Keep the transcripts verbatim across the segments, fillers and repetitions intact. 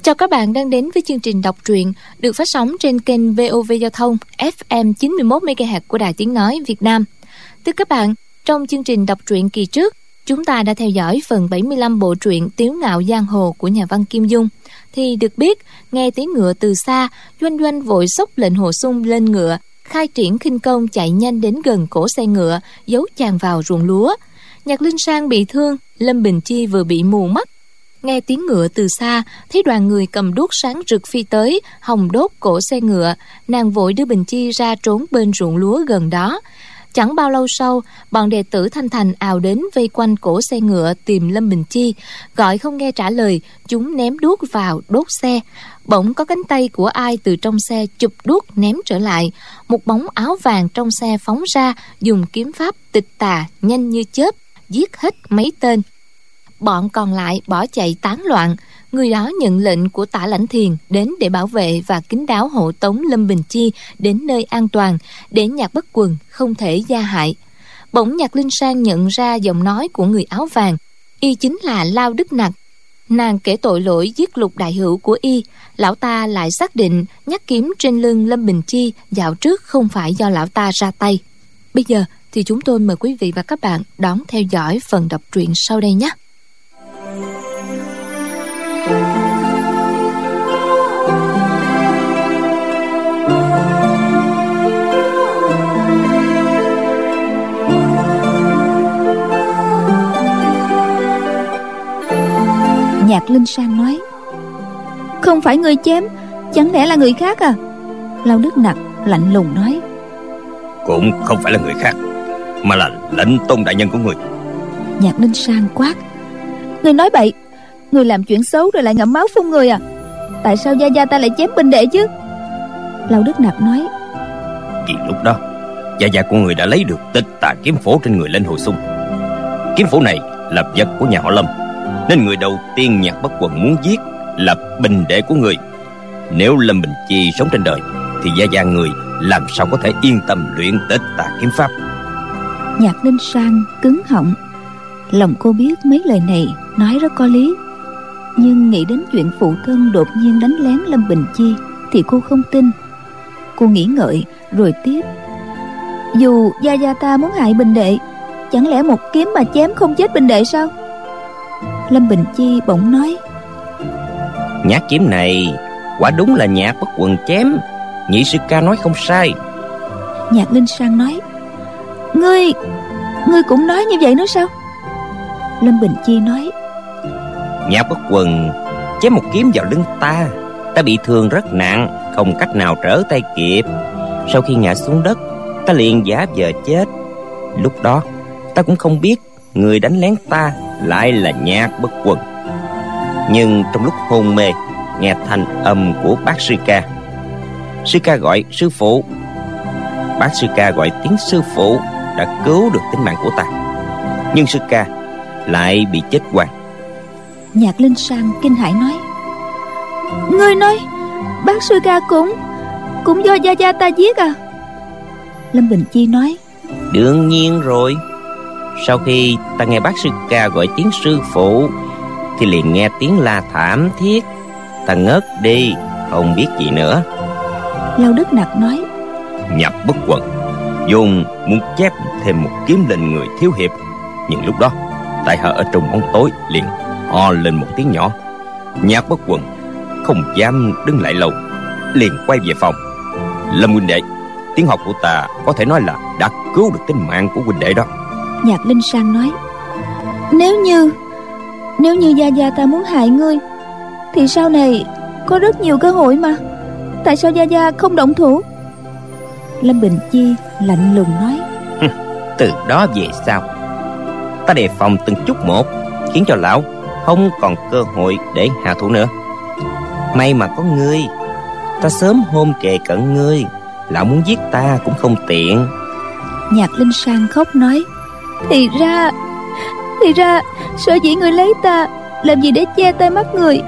Chào các bạn đang đến với chương trình đọc truyện được phát sóng trên kênh vê o vê Giao thông ép em chín mươi mốt mê ga héc của Đài Tiếng Nói Việt Nam. Thưa các bạn, trong chương trình đọc truyện kỳ trước, chúng ta đã theo dõi phần bảy mươi lăm bộ truyện Tiếu Ngạo Giang Hồ của nhà văn Kim Dung. Thì được biết, nghe tiếng ngựa từ xa, Doanh Doanh vội xốc lệnh Hồ Sung lên ngựa, khai triển khinh công chạy nhanh đến gần cổ xe ngựa, giấu chàng vào ruộng lúa. Nhạc Linh Sang bị thương, Lâm Bình Chi vừa bị mù mắt. Nghe tiếng ngựa từ xa, thấy đoàn người cầm đuốc sáng rực phi tới, hòng đốt cổ xe ngựa, nàng vội đưa Bình Chi ra trốn bên ruộng lúa gần đó. Chẳng bao lâu sau, bọn đệ tử Thanh Thành ào đến vây quanh cổ xe ngựa tìm Lâm Bình Chi, gọi không nghe trả lời, chúng ném đuốc vào đốt xe. Bỗng có cánh tay của ai từ trong xe chụp đuốc ném trở lại, một bóng áo vàng trong xe phóng ra, dùng kiếm pháp tịch tà nhanh như chớp, giết hết mấy tên. Bọn còn lại bỏ chạy tán loạn. Người đó nhận lệnh của Tả Lãnh Thiền đến để bảo vệ và kín đáo hộ tống Lâm Bình Chi đến nơi an toàn, để Nhạc Bất Quần không thể gia hại. Bỗng Nhạc Linh Sang nhận ra giọng nói của người áo vàng, y chính là Lao Đức Nặc. Nàng kể tội lỗi giết Lục đại hữu của y. Lão ta lại xác định nhát kiếm trên lưng Lâm Bình Chi dạo trước không phải do lão ta ra tay. Bây giờ thì chúng tôi mời quý vị và các bạn đón theo dõi phần đọc truyện sau đây nhé. Nhạc Linh Sang nói: "Không phải người chém, chẳng lẽ là người khác à?" Lao Đức Nặc lạnh lùng nói: "Cũng không phải là người khác, mà là Lệnh Tôn đại nhân của người." Nhạc Linh Sang quát: "Người nói bậy, người làm chuyện xấu rồi lại ngậm máu phun người à? Tại sao gia gia ta lại chém binh đệ chứ?" Lao Đức Nặc nói: "Vì lúc đó gia gia của người đã lấy được tịch tà kiếm phổ trên người Lệnh Hồ Sung. Kiếm phổ này là vật của nhà họ Lâm, nên người đầu tiên Nhạc Bất Quần muốn giết là bình đệ của người. Nếu Lâm Bình Chi sống trên đời thì gia gia người làm sao có thể yên tâm luyện tịch tà kiếm pháp." Nhạc Linh Sang cứng họng. Lòng cô biết mấy lời này nói rất có lý, nhưng nghĩ đến chuyện phụ thân đột nhiên đánh lén Lâm Bình Chi thì cô không tin. Cô nghĩ ngợi rồi tiếp: "Dù gia gia ta muốn hại bình đệ, chẳng lẽ một kiếm mà chém không chết bình đệ sao?" Lâm Bình Chi bỗng nói: "Nhát kiếm này quả đúng là Nhạc Bất Quần chém, nhị sư ca nói không sai." Nhạc Linh Sang nói: Ngươi, ngươi cũng nói như vậy nữa sao?" Lâm Bình Chi nói: "Nhạc Bất Quần chém một kiếm vào lưng ta, ta bị thương rất nặng, không cách nào trở tay kịp. Sau khi ngã xuống đất, ta liền giả vờ chết. Lúc đó ta cũng không biết người đánh lén ta lại là Nhạc Bất Quần. Nhưng trong lúc hôn mê, nghe thanh âm của bác sư ca. Sư ca gọi sư phụ. Bác sư ca gọi tiếng sư phụ đã cứu được tính mạng của ta, nhưng sư ca lại bị chết oan." Nhạc Linh Sang kinh hãi nói: "Ngươi nói bác sư ca cũng cũng do gia gia ta giết à?" Lâm Bình Chi nói: "Đương nhiên rồi. Sau khi ta nghe bác sư ca gọi tiếng sư phụ thì liền nghe tiếng la thảm thiết, ta ngất đi, không biết gì nữa." Lao Đức Nặc nói: "Nhạc Bất Quần dùng muốn chép thêm một kiếm lên người thiếu hiệp, nhưng lúc đó tại hạ ở trong bóng tối liền ho lên một tiếng nhỏ. Nhạc Bất Quần không dám đứng lại lâu, liền quay về phòng. Lâm huynh đệ, tiếng học của ta có thể nói là đã cứu được tính mạng của huynh đệ đó." Nhạc Linh Sang nói: Nếu như Nếu như gia gia ta muốn hại ngươi thì sau này có rất nhiều cơ hội mà. Tại sao gia gia không động thủ?" Lâm Bình Chi lạnh lùng nói: "Từ đó về sau, ta đề phòng từng chút một, khiến cho lão không còn cơ hội để hạ thủ nữa. May mà có ngươi, ta sớm hôm kề cận ngươi, lão muốn giết ta cũng không tiện." Nhạc Linh Sang khóc nói: Thì ra Thì ra sở dĩ người lấy ta làm gì để che tai mắt người,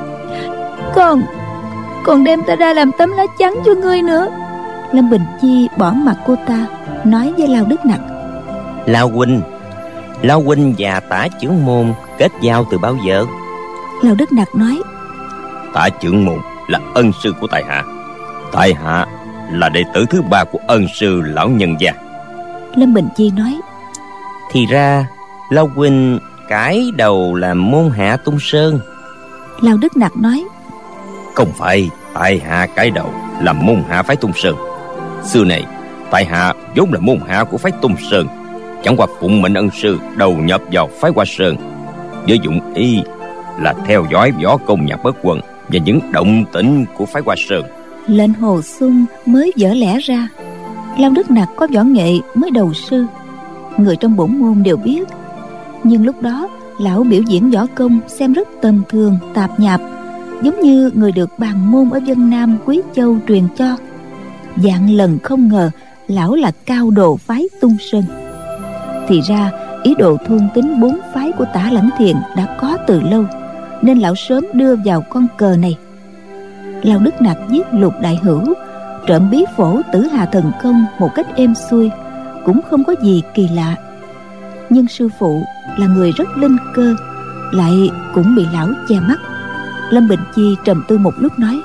Còn Còn đem ta ra làm tấm lá chắn cho ngươi nữa. Lâm Bình Chi bỏ mặt cô ta, nói với Lao Đức Nặc: "Lao huynh, Lao huynh và Tả trưởng môn kết giao từ bao giờ?" Lao Đức Nặc nói: Tả Chưởng Môn là ân sư của tại hạ. Tại hạ là đệ tử thứ ba của ân sư lão nhân gia. Lâm Bình Chi nói: Thì ra Lão huynh cải đầu làm môn hạ Tung Sơn. Lão Đức Nặc nói: Không phải tại hạ cải đầu làm môn hạ phái Tung Sơn. Xưa này tại hạ vốn là môn hạ của phái Tung Sơn, chẳng qua phụng mệnh ân sư đầu nhập vào phái Hoa Sơn, với dụng ý là theo dõi võ công Nhạc Bất Quần và những động tĩnh của phái Hoa Sơn. Lệnh Hồ Xuân mới dở lẽ ra. Lão Đức Nặc có võ nghệ mới đầu sư, người trong bổn môn đều biết. Nhưng lúc đó lão biểu diễn võ công xem rất tầm thường, tạp nhạp, giống như người được bàn môn ở Vân Nam Quý Châu truyền cho. Vạn lần không ngờ lão là cao đồ phái Tung Sơn. Thì ra ý đồ thôn tính bốn phái của Tả Lãnh Thiền đã có từ lâu, nên lão sớm đưa vào con cờ này. Lão Đức Nặc giết Lục Đại Hữu, trộm bí phổ Tử Hà Thần Công một cách êm xuôi, cũng không có gì kỳ lạ. Nhưng sư phụ là người rất linh cơ, lại cũng bị lão che mắt. Lâm Bình Chi trầm tư một lúc nói: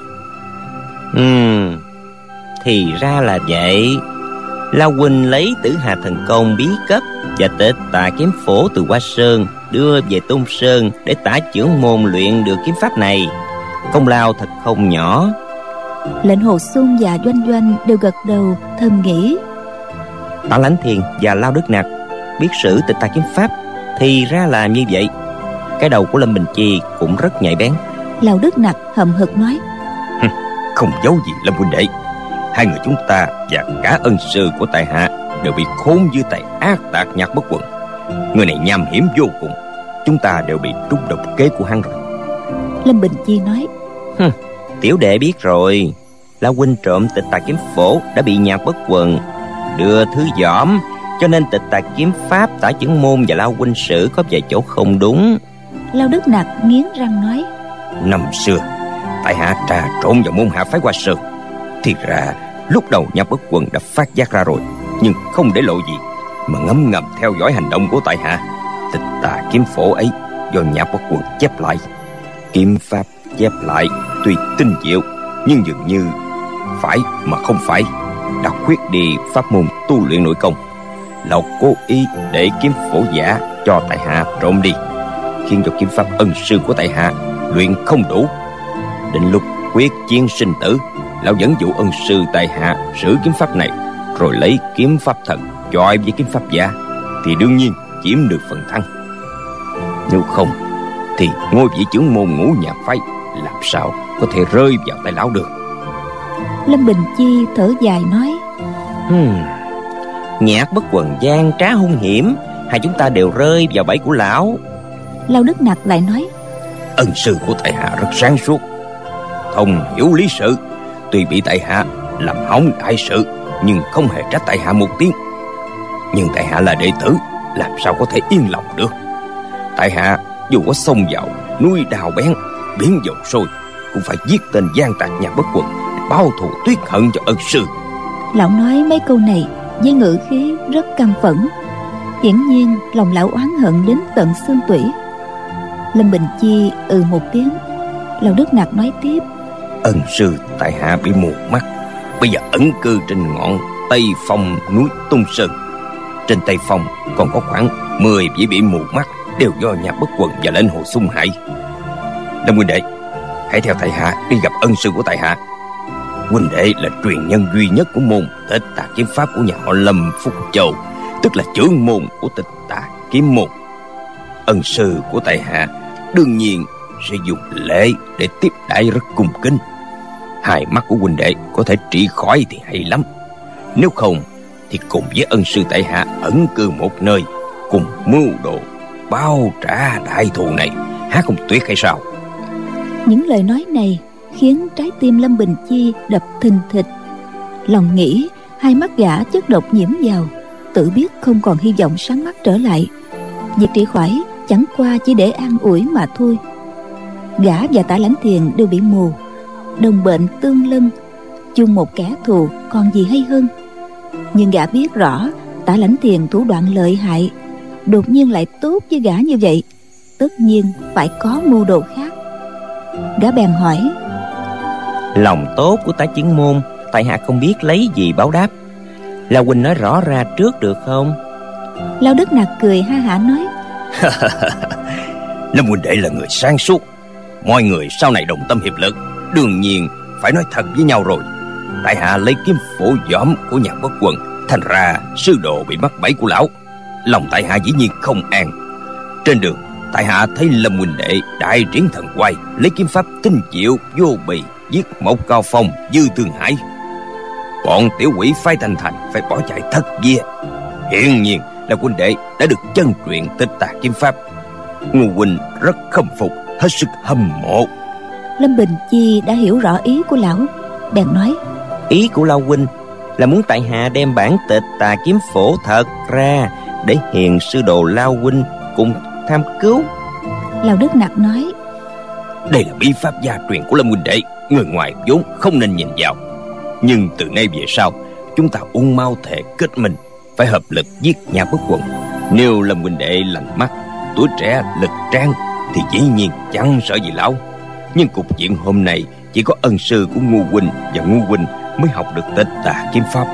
Ừm, thì ra là vậy. Lão huynh lấy Tử Hà Thần Công bí cấp và Tịch Tà Kiếm Phổ từ Hoa Sơn đưa về Tung Sơn để Tả Chưởng Môn luyện được kiếm pháp này, công lao thật không nhỏ. Lệnh Hồ Xuân và Doanh Doanh đều gật đầu thầm nghĩ: Tả Lãnh Thiền và Lão Đức Nặc biết sử Tịch Tà Kiếm Pháp, thì ra là như vậy. Cái đầu của Lâm Bình Chi cũng rất nhạy bén. Lão Đức Nặc hậm hực nói: Không giấu gì Lâm huynh đệ, hai người chúng ta và cả ân sư của tại hạ đều bị khốn dưới tay ác tạc Nhạc Bất Quần. Người này nham hiểm vô cùng, chúng ta đều bị trúng độc kế của hắn rồi. Lâm Bình Chi nói: Tiểu đệ biết rồi. Lão huynh trộm Tịch Tà Kiếm Phổ đã bị Nhạc Bất Quần đưa thứ dỏm, cho nên Tịch Tà Kiếm Pháp Tả Chưởng Môn và Lão huynh sử có vài chỗ không đúng. Lão Đức Nặc nghiến răng nói: Năm xưa tại hạ trà trộn vào môn hạ phái Hoa Sơn. Thì ra lúc đầu Nhạc Bất Quần đã phát giác ra rồi, nhưng không để lộ gì, mà ngấm ngầm theo dõi hành động của tại hạ. Tịch Tà Kiếm Phổ ấy do Nhạc Bất Quần chép lại. Kiếm pháp chép lại tuy tinh diệu, nhưng dường như phải mà không phải, đã khuyết đi pháp môn tu luyện nội công. Lão cố ý để kiếm phổ giả cho tại hạ trộm đi, khiến cho kiếm pháp ân sư của tại hạ luyện không đủ. Đến lúc quyết chiến sinh tử, lão vẫn dụ ân sư tại hạ sử kiếm pháp này, rồi lấy kiếm pháp thật chọi với kiếm pháp giả, thì đương nhiên chiếm được phần thắng. Nếu không thì ngôi vị chưởng môn Ngũ Nhạc phái làm sao có thể rơi vào tay lão được. Lâm Bình Chi thở dài nói: hmm, Nhạc Bất Quần gian trá hung hiểm, hai chúng ta đều rơi vào bẫy của lão. Lão Đức Nặc lại nói: Ân sư của tại hạ rất sáng suốt, thông hiểu lý sự, tuy bị tại hạ làm hỏng đại sự, nhưng không hề trách tại hạ một tiếng. Nhưng tại hạ là đệ tử, làm sao có thể yên lòng được. Tại hạ dù có xông vào núi đào bén, biển dầu sôi, cũng phải giết tên gian tặc Nhạc Bất Quần, báo thù tuyết hận cho ân sư. Lão nói mấy câu này với ngữ khí rất căm phẫn, hiển nhiên lòng lão oán hận đến tận xương tủy. Lâm Bình Chi ừ một tiếng. Lão Đức Nặc nói tiếp: Ân sư tại hạ bị mù mắt, bây giờ ẩn cư trên ngọn Tây Phong núi Tung Sơn. Trên Tây Phong còn có khoảng mười vị bị mù mắt, đều do Nhạc Bất Quần và Lệnh Hồ Xuân hại. Lâm huynh đệ, hãy theo tại hạ đi gặp ân sư của tại hạ. Huynh đệ là truyền nhân duy nhất của môn Tịch Tà Kiếm Pháp của nhà họ Lâm Phúc Châu, tức là trưởng môn của Tịch Tà Kiếm Môn. Ân sư của tại hạ đương nhiên sẽ dùng lễ để tiếp đãi rất cung kính. Hai mắt của huynh đệ có thể trị khỏi thì hay lắm. Nếu không thì cùng với ân sư tại hạ ẩn cư một nơi, cùng mưu đồ bao trả đại thù này, há không tuyệt hay sao? Những lời nói này khiến trái tim Lâm Bình Chi đập thình thịch. Lòng nghĩ hai mắt gã chất độc nhiễm vào, tự biết không còn hy vọng sáng mắt trở lại. Việc trị khỏi chẳng qua chỉ để an ủi mà thôi. Gã và Tả Lãnh Thiền đều bị mù, đồng bệnh tương lân, chung một kẻ thù còn gì hay hơn. Nhưng gã biết rõ Tả Lãnh Thiền thủ đoạn lợi hại, đột nhiên lại tốt với gã như vậy, tất nhiên phải có mưu đồ khác. Gã bèn hỏi: Lòng tốt của Tá Chứng Môn, tại hạ không biết lấy gì báo đáp. Lão huynh nói rõ ra trước được không? Lão Đức Nặc cười ha hả nói: Lâm huynh đệ là người sáng suốt, mọi người sau này đồng tâm hiệp lực, đương nhiên phải nói thật với nhau rồi. Tại hạ lấy kiếm phổ gióm của Nhạc Bất Quần, thành ra sư đồ bị mắc bẫy của lão. Lòng tại hạ dĩ nhiên không an. Trên đường, tại hạ thấy Lâm huynh đệ đại triển thần quay, lấy kiếm pháp tinh diệu vô bì giết một Cao Phong, Dư Thương Hải. Bọn tiểu quỷ phái Thanh Thành phải bỏ chạy thất vía. Hiển nhiên là huynh đệ đã được chân truyền Tịch Tà kiếm pháp. Ngô huynh rất khâm phục, hết sức hâm mộ. Lâm Bình Chi đã hiểu rõ ý của lão, bèn nói: Ý của Lão huynh là muốn tại hạ đem bản Tịch Tà kiếm phổ thật ra, để hiền sư đồ Lão huynh cùng tham cứu. Lão Đức Nặc nói: Đây là bí pháp gia truyền của Lâm huynh đệ, người ngoài vốn không nên nhìn vào. Nhưng từ nay về sau, chúng ta ung mau thể kết minh, phải hợp lực giết Nhạc Bất Quần. Nếu Lâm huynh đệ lành mắt, tuổi trẻ lực trang, thì dĩ nhiên chẳng sợ gì lão. Nhưng cục diện hôm nay chỉ có ân sư của Ngô huynh và Ngô huynh mới học được Tịch Tà kiếm pháp.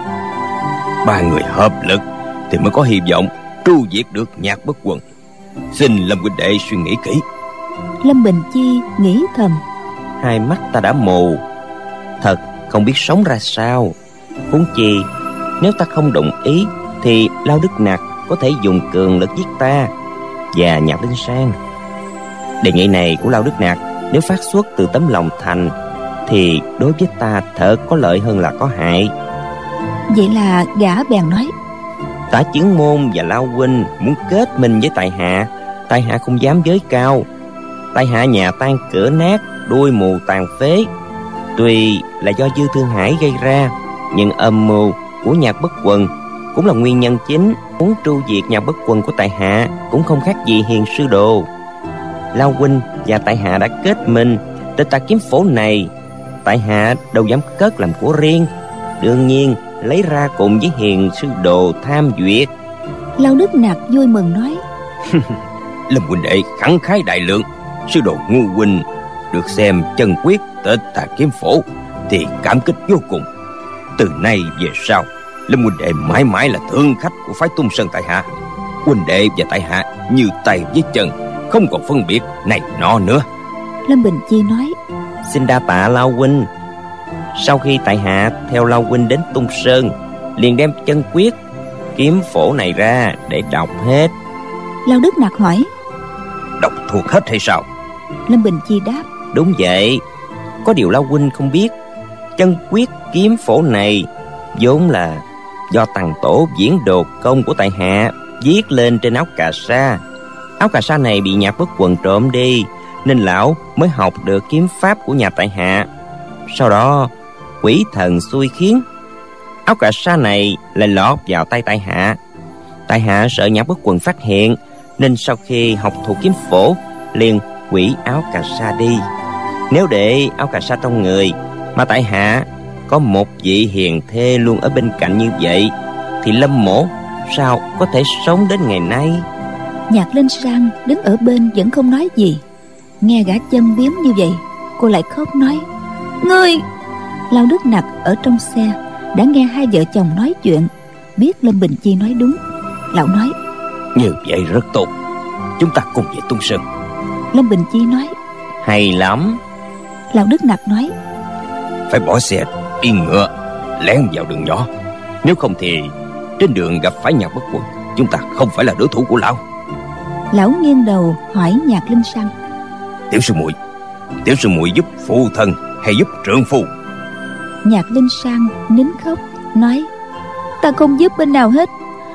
Ba người hợp lực thì mới có hy vọng tru diệt được Nhạc Bất Quần. Xin Lâm huynh đệ suy nghĩ kỹ. Lâm Bình Chi nghĩ thầm: Hai mắt ta đã mù, thật không biết sống ra sao. Huống chi nếu ta không đồng ý thì Lao Đức Nặc có thể dùng cường lực giết ta và Nhạc Linh Sang. Đề nghị này của Lao Đức Nặc nếu phát xuất từ tấm lòng thành thì đối với ta thật có lợi hơn là có hại. Vậy là gã bèn nói: Tả Chứng Môn và Lao huynh muốn kết minh với tại hạ, tại hạ không dám giới cao. Tại hạ nhà tan cửa nát, đuôi mù tàn phế. Tuy là do Dư Thương Hải gây ra, nhưng âm mưu của Nhạc Bất Quần cũng là nguyên nhân chính. Muốn tru diệt Nhạc Bất Quần của tại hạ cũng không khác gì hiền sư đồ. Lao huynh và tại hạ đã kết minh, Tịch Tà kiếm phổ này tại hạ đâu dám cất làm của riêng, đương nhiên lấy ra cùng với hiền sư đồ tham duyệt. Lao Đức Nặc vui mừng nói: Lâm huynh đệ khẳng khái đại lượng, sư đồ Ngô huynh được xem chân quyết Tịch Tà kiếm phổ thì cảm kích vô cùng. Từ nay về sau, Lâm huynh đệ mãi mãi là thương khách của phái Tung Sơn tại hạ. Huynh đệ và tại hạ như tay với chân, không còn phân biệt này nọ nữa. Lâm Bình Chi nói: Xin đa tạ Lao huynh. Sau khi tại hạ theo Lao huynh đến Tung Sơn, liền đem chân quyết kiếm phổ này ra để đọc hết. Lao Đức Nặc hỏi: Đọc thuộc hết hay sao? Lâm Bình Chi đáp: Đúng vậy. Có điều Lao huynh không biết, chân quyết kiếm phổ này vốn là do Tằng Tổ diễn đồ công của tại hạ viết lên trên áo cà sa. Áo cà sa này bị Nhạc Bất Quần trộm đi, nên lão mới học được kiếm pháp của nhà tại hạ. Sau đó quỷ thần xui khiến, áo cà sa này lại lọt vào tay tại hạ. Tại hạ sợ Nhạc Bất Quần phát hiện, nên sau khi học thuộc kiếm phổ liền hủy áo cà sa đi. Nếu để áo cà sa trong người, mà tại hạ có một vị hiền thê luôn ở bên cạnh như vậy, thì Lâm mỗ sao có thể sống đến ngày nay? Nhạc Linh Sang đứng ở bên vẫn không nói gì. Nghe gã châm biếm như vậy, cô lại khóc nói: Ngươi! Lao Đức Nặc ở trong xe đã nghe hai vợ chồng nói chuyện, biết Lâm Bình Chi nói đúng. Lão nói: Như vậy rất tốt, chúng ta cùng về Tung Sơn. Lâm Bình Chi nói: Hay lắm. Lão Đức Nặc nói: Phải bỏ xe đi ngựa, lén vào đường nhỏ. Nếu không thì trên đường gặp phải Nhạc Bất Quần, chúng ta không phải là đối thủ của lão. Lão nghiêng đầu hỏi Nhạc Linh Sang: Tiểu sư muội, tiểu sư muội giúp phụ thân hay giúp trượng phu? Nhạc Linh Sang nín khóc nói: Ta không giúp bên nào hết.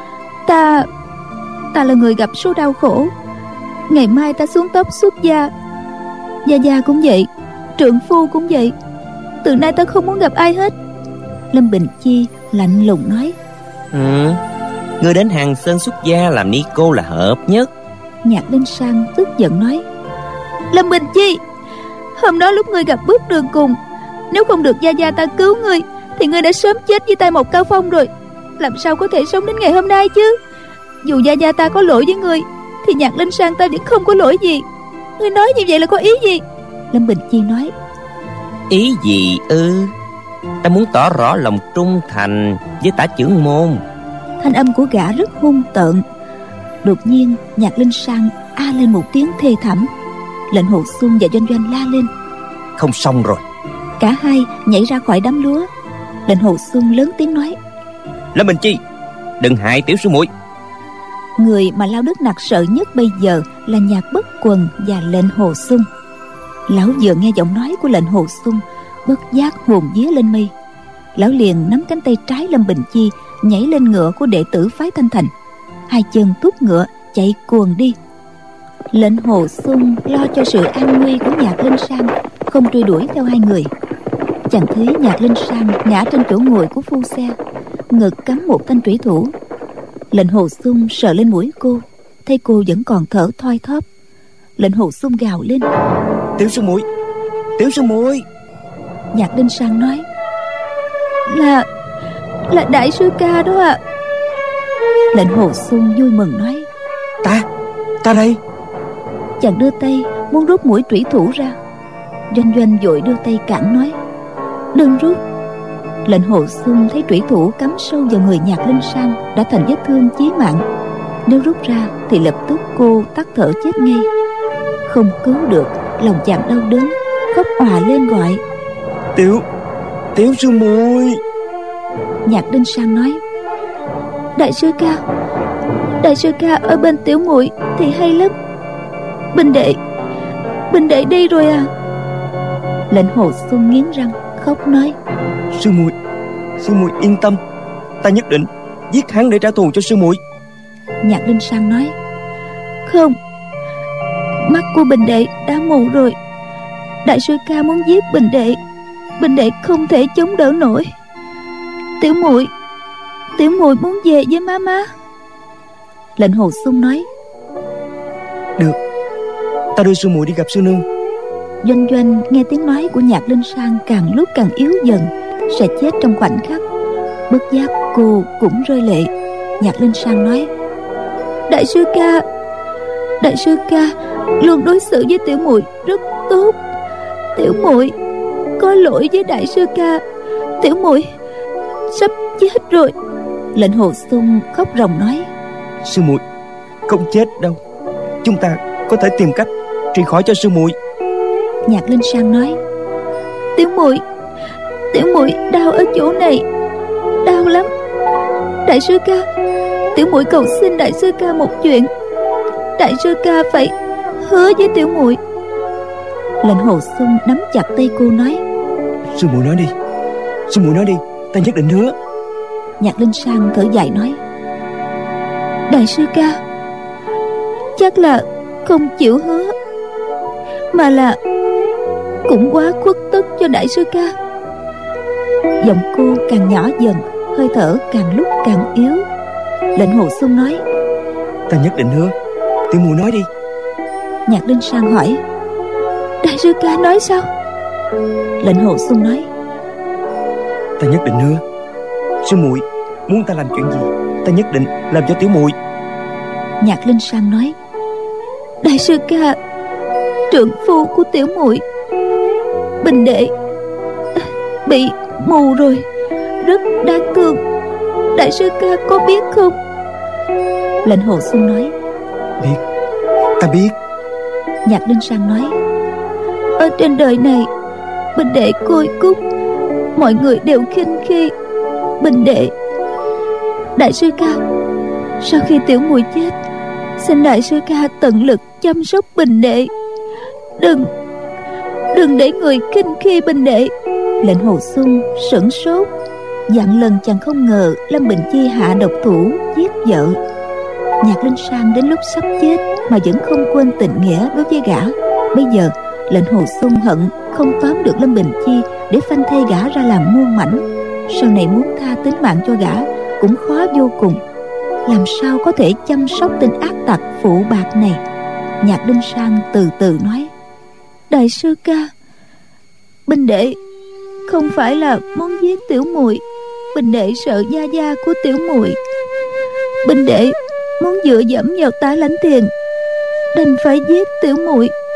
Ta Ta là người gặp số đau khổ. Ngày mai ta xuống tóc xuất gia. Gia Gia cũng vậy, trượng phu cũng vậy. Từ nay ta không muốn gặp ai hết. Lâm Bình Chi lạnh lùng nói: Ừ, ngươi đến Hàng Sơn xuất gia làm ni cô là hợp nhất. Nhạc Linh Sang tức giận nói: Lâm Bình Chi, hôm đó lúc ngươi gặp bước đường cùng, nếu không được Gia Gia ta cứu ngươi thì ngươi đã sớm chết với tay một Cao Phong rồi. Làm sao có thể sống đến ngày hôm nay chứ? Dù Gia Gia ta có lỗi với ngươi thì Nhạc Linh Sang ta vẫn không có lỗi gì. Ngươi nói như vậy là có ý gì? Lâm Bình Chi nói: Ý gì ư? Ta muốn tỏ rõ lòng trung thành với Tả trưởng môn. Thanh âm của gã rất hung tợn. Đột nhiên Nhạc Linh Sang a lên một tiếng thê thảm. Lệnh Hồ Xuân và Doanh Doanh la lên: Không xong rồi. Cả hai nhảy ra khỏi đám lúa. Lệnh Hồ Xuân lớn tiếng nói: Lâm Bình Chi, đừng hại tiểu sư muội. Người mà Lão Đức Nặc sợ nhất bây giờ là Nhạc Bất Quần và Lệnh Hồ Xuân. Lão vừa nghe giọng nói của Lệnh Hồ Xuân, bất giác hồn vía lên mây. Lão liền nắm cánh tay trái Lâm Bình Chi, nhảy lên ngựa của đệ tử phái Thanh Thành, hai chân thúc ngựa chạy cuồng đi. Lệnh Hồ Xuân lo cho sự an nguy của Nhạc Linh Sang, không truy đuổi theo hai người. Chàng thấy Nhạc Linh Sang ngã trên chỗ ngồi của phu xe, ngực cắm một thanh trủy thủ. Lệnh Hồ Xuân sờ lên mũi cô, thấy cô vẫn còn thở thoi thóp. Lệnh Hồ Xuân gào lên: Tiểu sư muội, tiểu sư muội. Nhạc Linh Sang nói: Là Là đại sư ca đó ạ. À. Lệnh Hồ Xuân vui mừng nói: Ta Ta đây. Chàng đưa tay muốn rút mũi trủy thủ ra. Doanh Doanh vội đưa tay cản nói: Đừng rút. Lệnh Hồ Xuân thấy trủy thủ cắm sâu vào người Nhạc Linh Sang đã thành vết thương chí mạng. Nếu rút ra thì lập tức cô tắt thở chết ngay. Không cứu được, lòng chàng đau đớn, khóc òa lên gọi: Tiểu Tiểu sư muội. Nhạc Linh Sang nói: Đại sư ca, đại sư ca ở bên tiểu muội thì hay lắm. Bình đệ, bình đệ đi rồi à. Lệnh Hồ Xuân nghiến răng khóc nói: Sư muội, sư muội yên tâm, ta nhất định giết hắn để trả thù cho sư muội. Nhạc Linh Sang nói: Không, mắt của bình đệ đã mù rồi. Đại sư ca muốn giết bình đệ, bình đệ không thể chống đỡ nổi. Tiểu muội, tiểu muội muốn về với má má. Lệnh Hồ Xuân nói: Được, ta đưa sư muội đi gặp sư nương. Doanh Doanh nghe tiếng nói của Nhạc Linh Sang càng lúc càng yếu dần, sẽ chết trong khoảnh khắc. Bất giác cô cũng rơi lệ. Nhạc Linh Sang nói: Đại sư ca, đại sư ca luôn đối xử với tiểu muội rất tốt. Tiểu muội có lỗi với đại sư ca, tiểu muội sắp chết rồi. Lệnh Hồ Xuân khóc ròng nói: Sư muội không chết đâu, chúng ta có thể tìm cách trị khỏi cho sư muội. Nhạc Linh Sang nói: Tiểu muội, tiểu muội đau ở chỗ này, đau lắm. Đại sư ca, tiểu muội cầu xin đại sư ca một chuyện. Đại sư ca phải hứa với tiểu muội. Lệnh Hồ Xuân nắm chặt tay cô nói: Sư muội nói đi, sư muội nói đi, ta nhất định hứa. Nhạc Linh Sang thở dài nói: Đại sư ca chắc là không chịu hứa, mà là cũng quá khuất tất cho đại sư ca. Giọng cô càng nhỏ dần, hơi thở càng lúc càng yếu. Lệnh Hồ Xuân nói: Ta nhất định hứa, tiểu muội nói đi. Nhạc Linh Sang hỏi: Đại sư ca nói sao? Lệnh Hồ Xuân nói: Ta nhất định hứa, sư muội muốn ta làm chuyện gì, ta nhất định làm cho tiểu muội. Nhạc Linh Sang nói: Đại sư ca, trượng phu của tiểu muội bình đệ bị mù rồi, rất đáng thương. Đại sư ca có biết không? Lệnh Hồ Xuân nói: Biết, ta biết. Nhạc Linh Sang nói: Ở trên đời này, bình đệ côi cút, mọi người đều khinh khi bình đệ. Đại sư ca, sau khi tiểu muội chết, xin đại sư ca tận lực chăm sóc bình đệ, đừng đừng để người khinh khi bình đệ. Lệnh Hồ Xuân sửng sốt. Dặn lần chàng không ngờ Lâm Bình Chi hạ độc thủ giết vợ. Nhạc Linh Sang đến lúc sắp chết mà vẫn không quên tình nghĩa đối với gã. Bây giờ Lệnh Hồ Xuân hận không tóm được Lâm Bình Chi để phanh thây gã ra làm muôn mảnh. Sau này muốn tha tính mạng cho gã cũng khó vô cùng. Làm sao có thể chăm sóc tên ác tặc phụ bạc này? Nhạc Linh Sang từ từ nói: Đại sư ca, bình đệ không phải là muốn giết tiểu muội, bình đệ sợ gia gia của tiểu muội. Bình đệ muốn dựa dẫm vào Tả Lãnh Thiền, đành phải giết tiểu muội.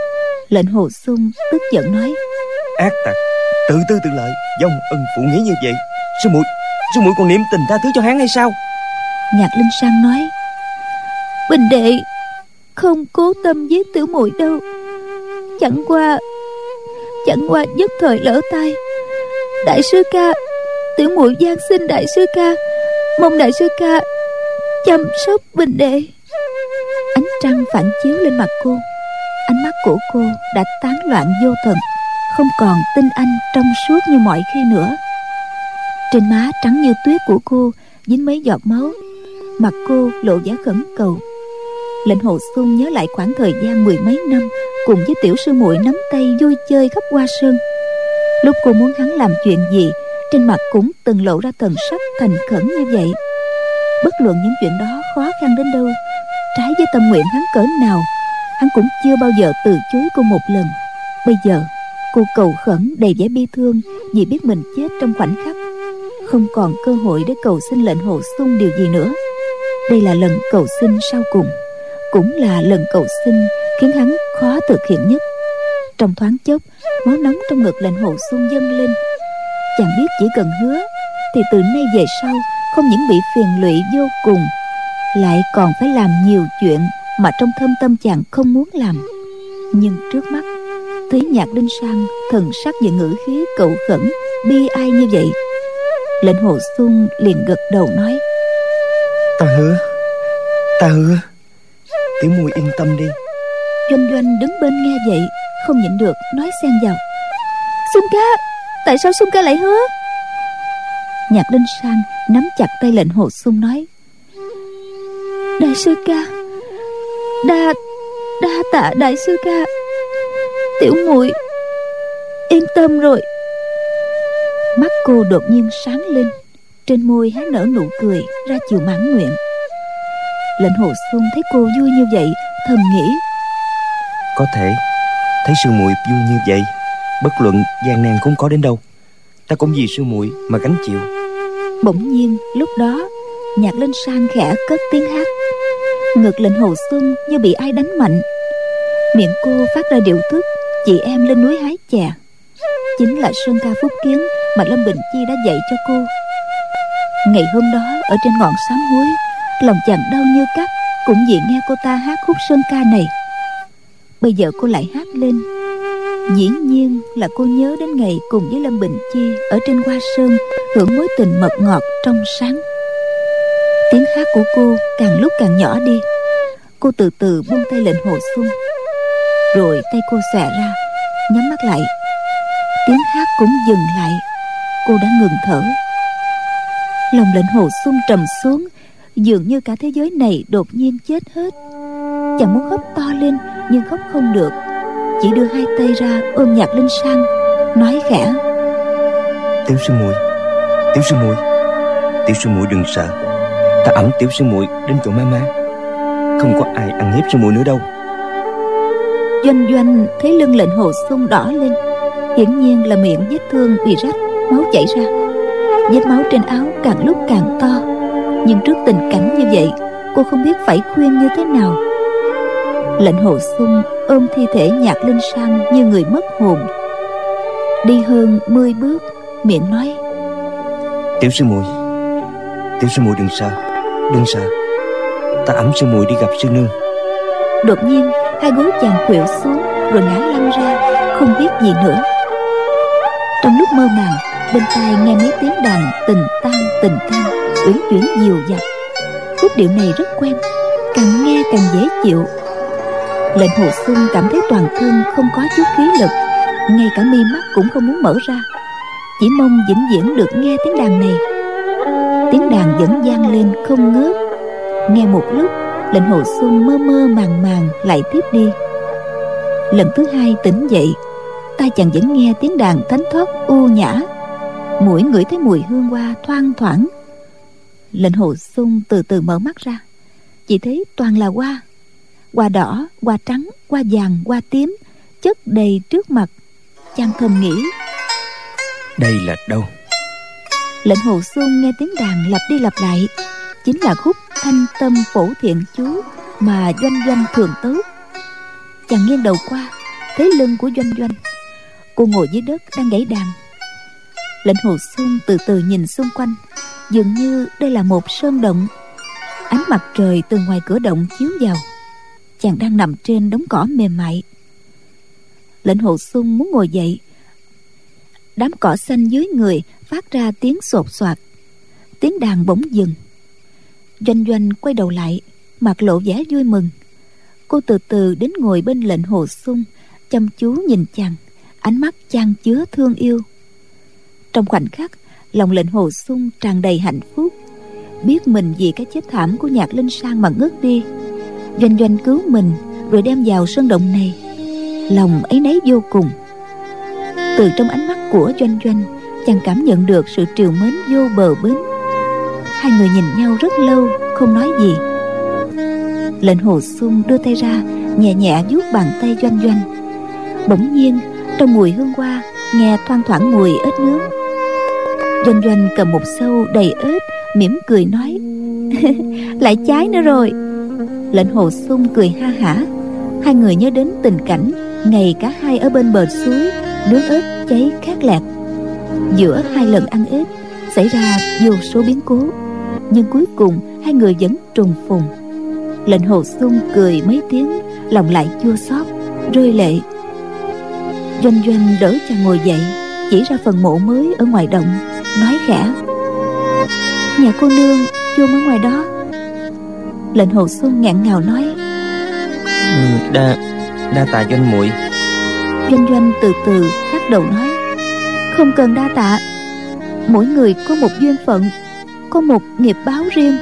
Lệnh Hồ Xuân tức giận nói: Ác tặc, tự tư tự lợi, vong ân phụ nghĩa như vậy. Sư muội, sư muội còn niệm tình tha thứ cho hắn hay sao? Nhạc Linh Sang nói: Bình đệ không cố tâm giết tiểu muội đâu, chẳng qua chẳng qua nhất thời lỡ tay. Đại sư ca, tiểu muội van xin đại sư ca, mong đại sư ca chăm sóc Bình đệ. Ánh trăng phản chiếu lên mặt cô, ánh mắt của cô đã tán loạn vô thần, không còn tinh anh trong suốt như mọi khi nữa. Trên má trắng như tuyết của cô dính mấy giọt máu, mặt cô lộ vẻ khẩn cầu. Lệnh Hồ Xuân nhớ lại khoảng thời gian mười mấy năm cùng với tiểu sư muội nắm tay vui chơi khắp Hoa Sơn. Lúc cô muốn hắn làm chuyện gì, trên mặt cũng từng lộ ra thần sắc thành khẩn như vậy. Bất luận những chuyện đó khó khăn đến đâu, trái với tâm nguyện hắn cỡ nào, hắn cũng chưa bao giờ từ chối cô một lần. Bây giờ cô cầu khẩn đầy vẻ bi thương vì biết mình chết trong khoảnh khắc, không còn cơ hội để cầu xin Lệnh Hồ Xuân điều gì nữa. Đây là lần cầu xin sau cùng, cũng là lần cầu xin khiến hắn khó thực hiện nhất. Trong thoáng chốc, máu nóng trong ngực Lệnh Hồ Xuân dâng lên. Chàng biết chỉ cần hứa thì từ nay về sau không những bị phiền lụy vô cùng, lại còn phải làm nhiều chuyện mà trong thâm tâm chàng không muốn làm. Nhưng trước mắt thấy Nhạc Linh Sang thần sắc và ngữ khí cầu khẩn bi ai như vậy, Lệnh Hồ Xuân liền gật đầu nói: Ta hứa, ta hứa, tiểu muội yên tâm đi. Doanh Doanh đứng bên nghe vậy không nhịn được nói xen vào: Xuân ca, tại sao Xuân ca lại hứa? Nhạc Linh Sang nắm chặt tay Lệnh Hồ Xuân nói: Đại sư ca, đa đa tạ đại sư ca, tiểu muội yên tâm rồi. Mắt cô đột nhiên sáng lên, trên môi hé nở nụ cười ra chiều mãn nguyện. Lệnh Hồ Xuân thấy cô vui như vậy, thầm nghĩ: Có thể thấy sư muội vui như vậy, bất luận gian nan cũng có đến đâu, ta cũng vì sư muội mà gánh chịu. Bỗng nhiên lúc đó Nhạc Linh Sang khẽ cất tiếng hát. Ngực Lệnh Hồ Xuân như bị ai đánh mạnh, miệng cô phát ra điệu thức chị em lên núi hái chè. Chính là sơn ca phúc kiến mà Lâm Bình Chi đã dạy cho cô. Ngày hôm đó ở trên ngọn sám hối, lòng chàng đau như cắt cũng vì nghe cô ta hát khúc sơn ca này. Bây giờ cô lại hát lên, dĩ nhiên là cô nhớ đến ngày cùng với Lâm Bình Chi ở trên Hoa Sơn hưởng mối tình mật ngọt trong sáng. Tiếng hát của cô càng lúc càng nhỏ đi. Cô từ từ buông tay Lệnh Hồ Xuân, rồi tay cô xòe ra, nhắm mắt lại. Tiếng hát cũng dừng lại, cô đã ngừng thở. Lòng Lệnh Hồ Xuân trầm xuống, dường như cả thế giới này đột nhiên chết hết. Chàng muốn khóc to lên nhưng khóc không được, chỉ đưa hai tay ra ôm Nhạc Linh Sang, nói khẽ: Tiểu sư muội, tiểu sư muội, tiểu sư muội đừng sợ, ta ẵm tiểu sư muội đến chỗ ma ma, không có ai ăn hiếp sư muội nữa đâu. Doanh Doanh thấy lưng Lệnh Hồ Xuân đỏ lên, hiển nhiên là miệng vết thương bị rách, máu chảy ra. Vết máu trên áo càng lúc càng to, nhưng trước tình cảnh như vậy, cô không biết phải khuyên như thế nào. Lệnh Hồ Xuân ôm thi thể Nhạc Linh Sang như người mất hồn. Đi hơn mười bước, miệng nói: Tiểu sư muội, tiểu sư muội đừng sợ, đừng sợ, ta ẵm sư muội đi gặp sư nương. Đột nhiên hai gối chàng khuỵu xuống rồi ngã lăn ra, không biết gì nữa. Trong lúc mơ màng, bên tai nghe mấy tiếng đàn tình tang tình tang uyển chuyển dịu dặt. Khúc điệu này rất quen, càng nghe càng dễ chịu. Lệnh Hồ Xuân cảm thấy toàn thân không có chút khí lực, ngay cả mi mắt cũng không muốn mở ra, chỉ mong vĩnh viễn được nghe tiếng đàn này. Tiếng đàn vẫn vang lên không ngớt. Nghe một lúc, Lệnh Hồ Xuân mơ mơ màng màng lại tiếp đi. Lần thứ hai tỉnh dậy, tai chàng vẫn nghe tiếng đàn thánh thót u nhã, mũi ngửi thấy mùi hương hoa thoang thoảng. Lệnh Hồ Xuân từ từ mở mắt ra, chỉ thấy toàn là hoa, hoa đỏ, hoa trắng, hoa vàng, hoa tím chất đầy trước mặt. Chàng thầm nghĩ: Đây là đâu? Lệnh Hồ Xuân nghe tiếng đàn lặp đi lặp lại, chính là khúc Thanh Tâm Phổ Thiện Chú mà Doanh Doanh thường tấu. Chàng nghiêng đầu qua, thấy lưng của Doanh Doanh. Cô ngồi dưới đất đang gãy đàn. Lệnh Hồ Xuân từ từ nhìn xung quanh, dường như đây là một sơn động. Ánh mặt trời từ ngoài cửa động chiếu vào. Chàng đang nằm trên đống cỏ mềm mại. Lệnh Hồ Xuân muốn ngồi dậy. Đám cỏ xanh dưới người phát ra tiếng sột soạt. Tiếng đàn bỗng dừng. Doanh Doanh quay đầu lại, mặt lộ vẻ vui mừng. Cô từ từ đến ngồi bên Lệnh Hồ Xuân, chăm chú nhìn chàng, ánh mắt chan chứa thương yêu. Trong khoảnh khắc, lòng Lệnh Hồ Xuân tràn đầy hạnh phúc, biết mình vì cái chết thảm của Nhạc Linh Sang mà ngất đi. Doanh Doanh cứu mình rồi đem vào sơn động này, lòng áy náy vô cùng. Từ trong ánh mắt của Doanh Doanh, chàng cảm nhận được sự trìu mến vô bờ bến. Hai người nhìn nhau rất lâu, không nói gì. Lệnh Hồ Xuân đưa tay ra, nhẹ nhẹ vuốt bàn tay Doanh Doanh. Bỗng nhiên, trong mùi hương hoa nghe thoang thoảng mùi ếch nướng. Doanh Doanh cầm một sâu đầy ếch, mỉm cười nói: lại cháy nữa rồi. Lệnh Hồ Xuân cười ha hả. Hai người nhớ đến tình cảnh ngày cả hai ở bên bờ suối nướng ếch cháy khét lẹt. Giữa hai lần ăn ếch xảy ra vô số biến cố, nhưng cuối cùng hai người vẫn trùng phùng. Lệnh Hồ Xuân cười mấy tiếng, lòng lại chua xót, rơi lệ. Doanh Doanh đỡ chàng ngồi dậy, chỉ ra phần mộ mới ở ngoài động, nói khẽ: nhà cô nương chôn ở ngoài đó. Lệnh Hồ Xuân nghẹn ngào nói: ừ, đa đa tạ Doanh muội. Doanh Doanh từ từ lắc đầu nói: không cần đa tạ, mỗi người có một duyên phận, có một nghiệp báo riêng.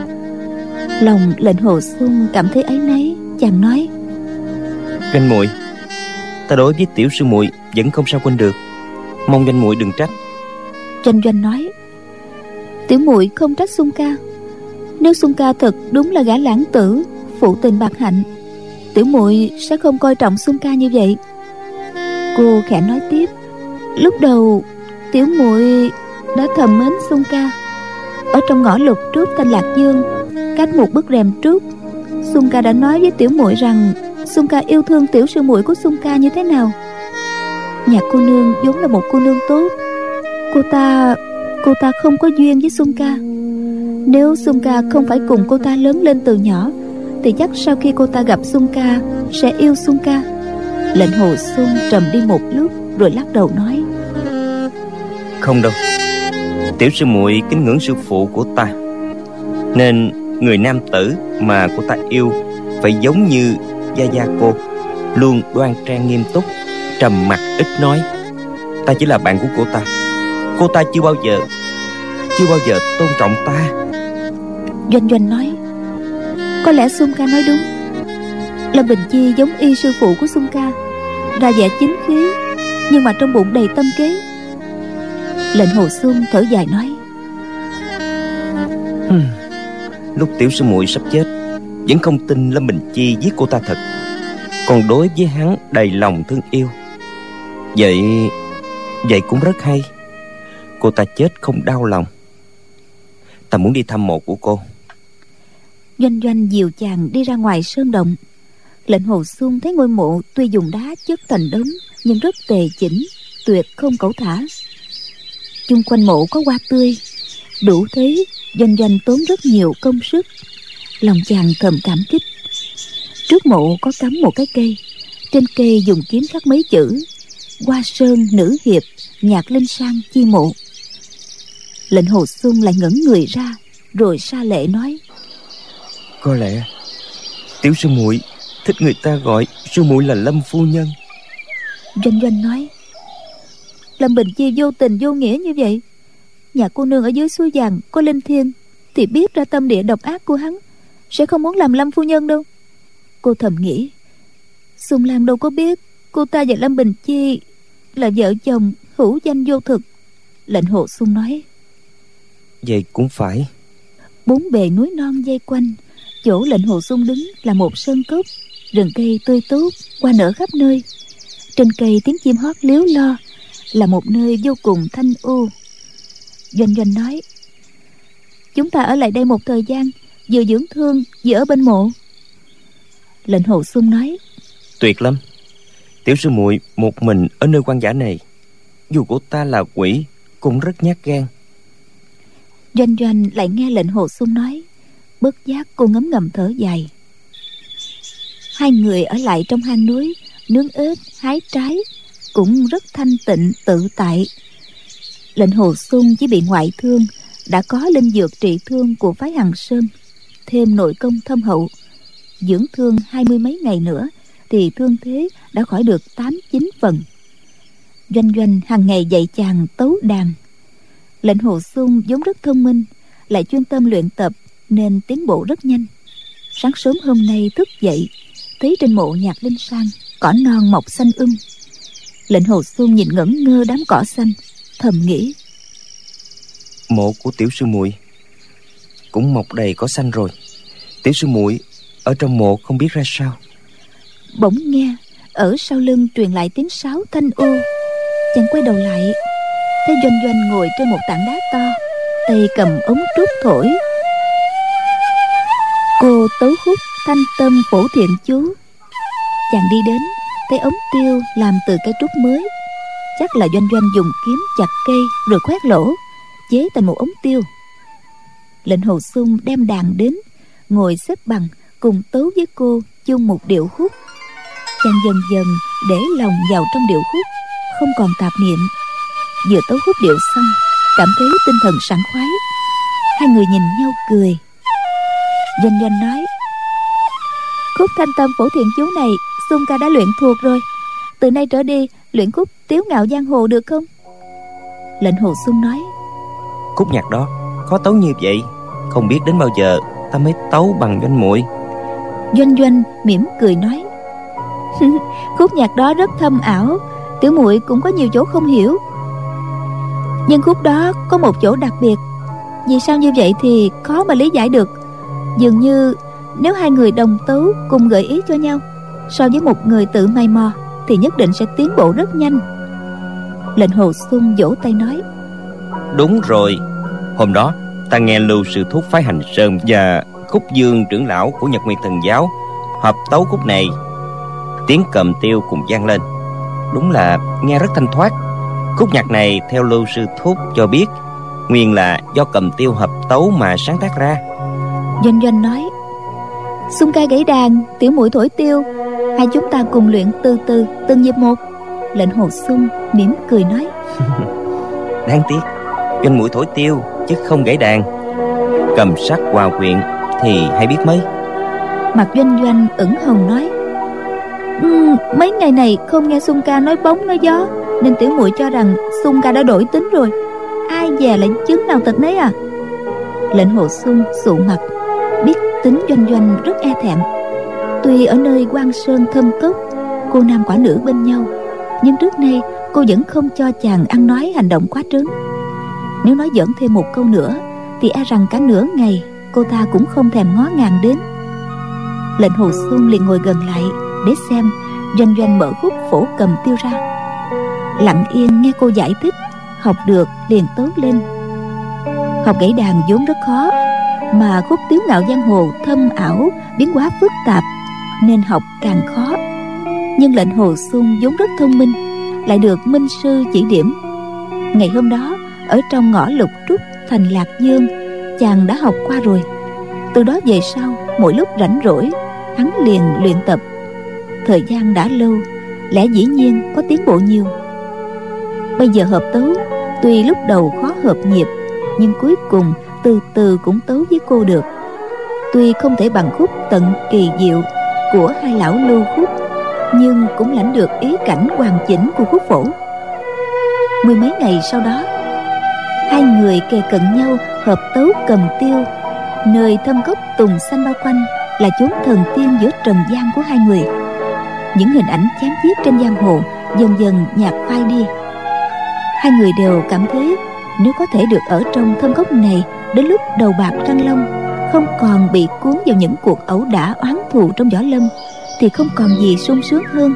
Lòng Lệnh Hồ Xuân cảm thấy áy náy, chàng nói: Doanh muội, ta đối với tiểu sư muội vẫn không sao quên được, mong Doanh muội đừng trách. Doanh Doanh nói: tiểu muội không trách Xuân ca. Nếu Xuân ca thật đúng là gã lãng tử, phụ tình bạc hạnh, tiểu muội sẽ không coi trọng Xuân ca như vậy. Cô khẽ nói tiếp: lúc đầu tiểu muội đã thầm mến Xuân ca. Ở trong ngõ Lục Trúc Thanh Lạc Dương, cách một bức rèm trúc, Xuân ca đã nói với tiểu muội rằng Xuân ca yêu thương tiểu sư muội của Xuân ca như thế nào. Nhạc cô nương vốn là một cô nương tốt. Cô ta Cô ta không có duyên với Xuân ca. Nếu Xuân ca không phải cùng cô ta lớn lên từ nhỏ, thì chắc sau khi cô ta gặp Xuân ca sẽ yêu Xuân ca. Lệnh Hồ Xuân trầm đi một lúc rồi lắc đầu nói: không đâu, tiểu sư muội kính ngưỡng sư phụ của ta, nên người nam tử mà cô ta yêu phải giống như gia gia cô, luôn đoan trang nghiêm túc, trầm mặc ít nói. Ta chỉ là bạn của cô ta, cô ta chưa bao giờ chưa bao giờ tôn trọng ta. Doanh Doanh nói: có lẽ Xuân ca nói đúng. Lâm Bình Chi giống y sư phụ của Xuân ca, ra vẻ chính khí, nhưng mà trong bụng đầy tâm kế. Lệnh Hồ Xuân thở dài nói: hmm, lúc tiểu sư muội sắp chết vẫn không tin Lâm Bình Chi giết cô ta thật, còn đối với hắn đầy lòng thương yêu. Vậy Vậy cũng rất hay. Cô ta chết không đau lòng. Ta muốn đi thăm mộ của cô. Doanh Doanh dìu chàng đi ra ngoài sơn động. Lệnh Hồ Xuân thấy ngôi mộ tuy dùng đá chất thành đống, nhưng rất tề chỉnh, tuyệt không cẩu thả. Chung quanh mộ có hoa tươi, đủ thấy Doanh Doanh tốn rất nhiều công sức. Lòng chàng thầm cảm kích. Trước mộ có cắm một cái cây, trên cây dùng kiếm khắc mấy chữ: Hoa Sơn nữ hiệp, Nhạc Linh Sang chi mộ. Lệnh Hồ Xuân lại ngẩn người ra, rồi sa lệ nói: có lẽ tiểu sư muội thích người ta gọi sư muội là Lâm phu nhân. Doanh Doanh nói: Lâm Bình Chi vô tình vô nghĩa như vậy. Nhà cô nương ở dưới suối vàng có linh thiêng thì biết ra tâm địa độc ác của hắn, sẽ không muốn làm Lâm phu nhân đâu. Cô thầm nghĩ, Xuân Lan đâu có biết cô ta và Lâm Bình Chi là vợ chồng hữu danh vô thực. Lệnh Hồ Xuân nói: vậy cũng phải. Bốn bề núi non vây quanh, chỗ Lệnh Hồ Xuân đứng là một sơn cốc, rừng cây tươi tốt, hoa nở khắp nơi. Trên cây tiếng chim hót líu lo, là một nơi vô cùng thanh u. Doanh Doanh nói: chúng ta ở lại đây một thời gian, vừa dưỡng thương vừa ở bên mộ. Lệnh Hồ Xuân nói: tuyệt lắm. Tiểu sư muội một mình ở nơi quan dã này, dù của ta là quỷ cũng rất nhát gan. Doanh Doanh lại nghe lệnh Hồ Xuân nói, bất giác cô ngấm ngầm thở dài. Hai người ở lại trong hang núi, nướng ếch, hái trái, cũng rất thanh tịnh tự tại. Lệnh Hồ Xuân chỉ bị ngoại thương, đã có linh dược trị thương của phái Hằng Sơn, thêm nội công thâm hậu, dưỡng thương hai mươi mấy ngày nữa thì thương thế đã khỏi được tám chín phần. Doanh Doanh hàng ngày dạy chàng tấu đàn. Lệnh Hồ Xuân vốn rất thông minh, lại chuyên tâm luyện tập nên tiến bộ rất nhanh. Sáng sớm hôm nay thức dậy, thấy trên mộ Nhạc Linh Sang cỏ non mọc xanh um. Lệnh Hồ Xuân nhìn ngẩn ngơ đám cỏ xanh, thầm nghĩ: mộ của tiểu sư muội cũng mọc đầy cỏ xanh rồi. Tiểu sư muội ở trong mộ không biết ra sao. Bỗng nghe ở sau lưng truyền lại tiếng sáo thanh u. Chàng quay đầu lại, thấy Doanh Doanh ngồi trên một tảng đá to, tay cầm ống trúc thổi. Cô tấu khúc thanh tâm phổ thiện chú. Chàng đi đến, thấy ống tiêu làm từ cây trúc mới, chắc là Doanh Doanh dùng kiếm chặt cây rồi khoét lỗ chế thành một ống tiêu. Lệnh Hồ Xuân đem đàn đến, ngồi xếp bằng cùng tấu với cô chung một điệu khúc. Chàng dần dần để lòng vào trong điệu khúc, không còn tạp niệm. Vừa tấu khúc điệu xong, cảm thấy tinh thần sảng khoái. Hai người nhìn nhau cười. Doanh Doanh nói: khúc thanh tâm phổ thiện chú này Xuân ca đã luyện thuộc rồi, từ nay trở đi luyện khúc tiếu ngạo giang hồ được không? Lệnh Hồ Xuân nói: khúc nhạc đó khó tấu như vậy, không biết đến bao giờ ta mới tấu bằng Doanh muội. Doanh Doanh mỉm cười nói: khúc nhạc đó rất thâm ảo, tiểu muội cũng có nhiều chỗ không hiểu. Nhưng khúc đó có một chỗ đặc biệt. Vì sao như vậy thì khó mà lý giải được. Dường như nếu hai người đồng tấu cùng gợi ý cho nhau, so với một người tự mày mò thì nhất định sẽ tiến bộ rất nhanh. Lệnh Hồ Xuân vỗ tay nói: đúng rồi, hôm đó ta nghe Lưu sư thúc phái Hành Sơn và Khúc Dương trưởng lão của Nhật Nguyệt Thần giáo hợp tấu khúc này, tiếng cầm tiêu cùng vang lên, đúng là nghe rất thanh thoát. Khúc nhạc này theo Lưu sư thúc cho biết, nguyên là do cầm tiêu hợp tấu mà sáng tác ra. Doanh Doanh nói: Xuân ca gãy đàn, tiểu muội thổi tiêu, hai chúng ta cùng luyện từ từ từng nhịp một. Lệnh Hồ Xuân mỉm cười nói: đáng tiếc Doanh muội thổi tiêu chứ không gãy đàn, cầm sắc hòa quyện thì hay biết mấy. Mặt Doanh Doanh ửng hồng nói: um, mấy ngày này không nghe Xuân ca nói bóng nói gió, nên tiểu muội cho rằng Xuân ca đã đổi tính rồi. Ai dè lại chứng nào tật nấy à. Lệnh Hồ Xuân sụ mặt, biết tính Doanh Doanh rất e thẹn. Tuy ở nơi Quan Sơn thâm cốc, cô nam quả nữ bên nhau, nhưng trước nay cô vẫn không cho chàng ăn nói hành động quá trớn. Nếu nói dẫn thêm một câu nữa thì e rằng cả nửa ngày cô ta cũng không thèm ngó ngàng đến. Lệnh Hồ Xuân liền ngồi gần lại để xem Doanh Doanh mở khúc phổ cầm tiêu ra, lặng yên nghe cô giải thích. Học được liền tốt lên. Học gãy đàn vốn rất khó, mà khúc tiếu ngạo giang hồ thâm ảo, biến hóa phức tạp, nên học càng khó. Nhưng Lệnh Hồ Xuân vốn rất thông minh, lại được minh sư chỉ điểm. Ngày hôm đó ở trong ngõ Lục Trúc thành Lạc Dương, chàng đã học qua rồi. Từ đó về sau, mỗi lúc rảnh rỗi, hắn liền luyện tập. Thời gian đã lâu, lẽ dĩ nhiên có tiến bộ nhiều. Bây giờ hợp tấu, tuy lúc đầu khó hợp nhịp, nhưng cuối cùng từ từ cũng tấu với cô được. Tuy không thể bằng khúc tận kỳ diệu của hai lão Lưu khúc, nhưng cũng lãnh được ý cảnh hoàn chỉnh của khúc phổ. Mười mấy ngày sau đó, hai người kề cận nhau hợp tấu cầm tiêu. Nơi thâm cốc tùng xanh bao quanh là chốn thần tiên giữa trần gian của hai người. Những hình ảnh chém giết trên giang hồ dần dần nhạt phai đi. Hai người đều cảm thấy nếu có thể được ở trong thâm cốc này đến lúc đầu bạc răng long, không còn bị cuốn vào những cuộc ẩu đả oán thù trong võ lâm, thì không còn gì sung sướng hơn.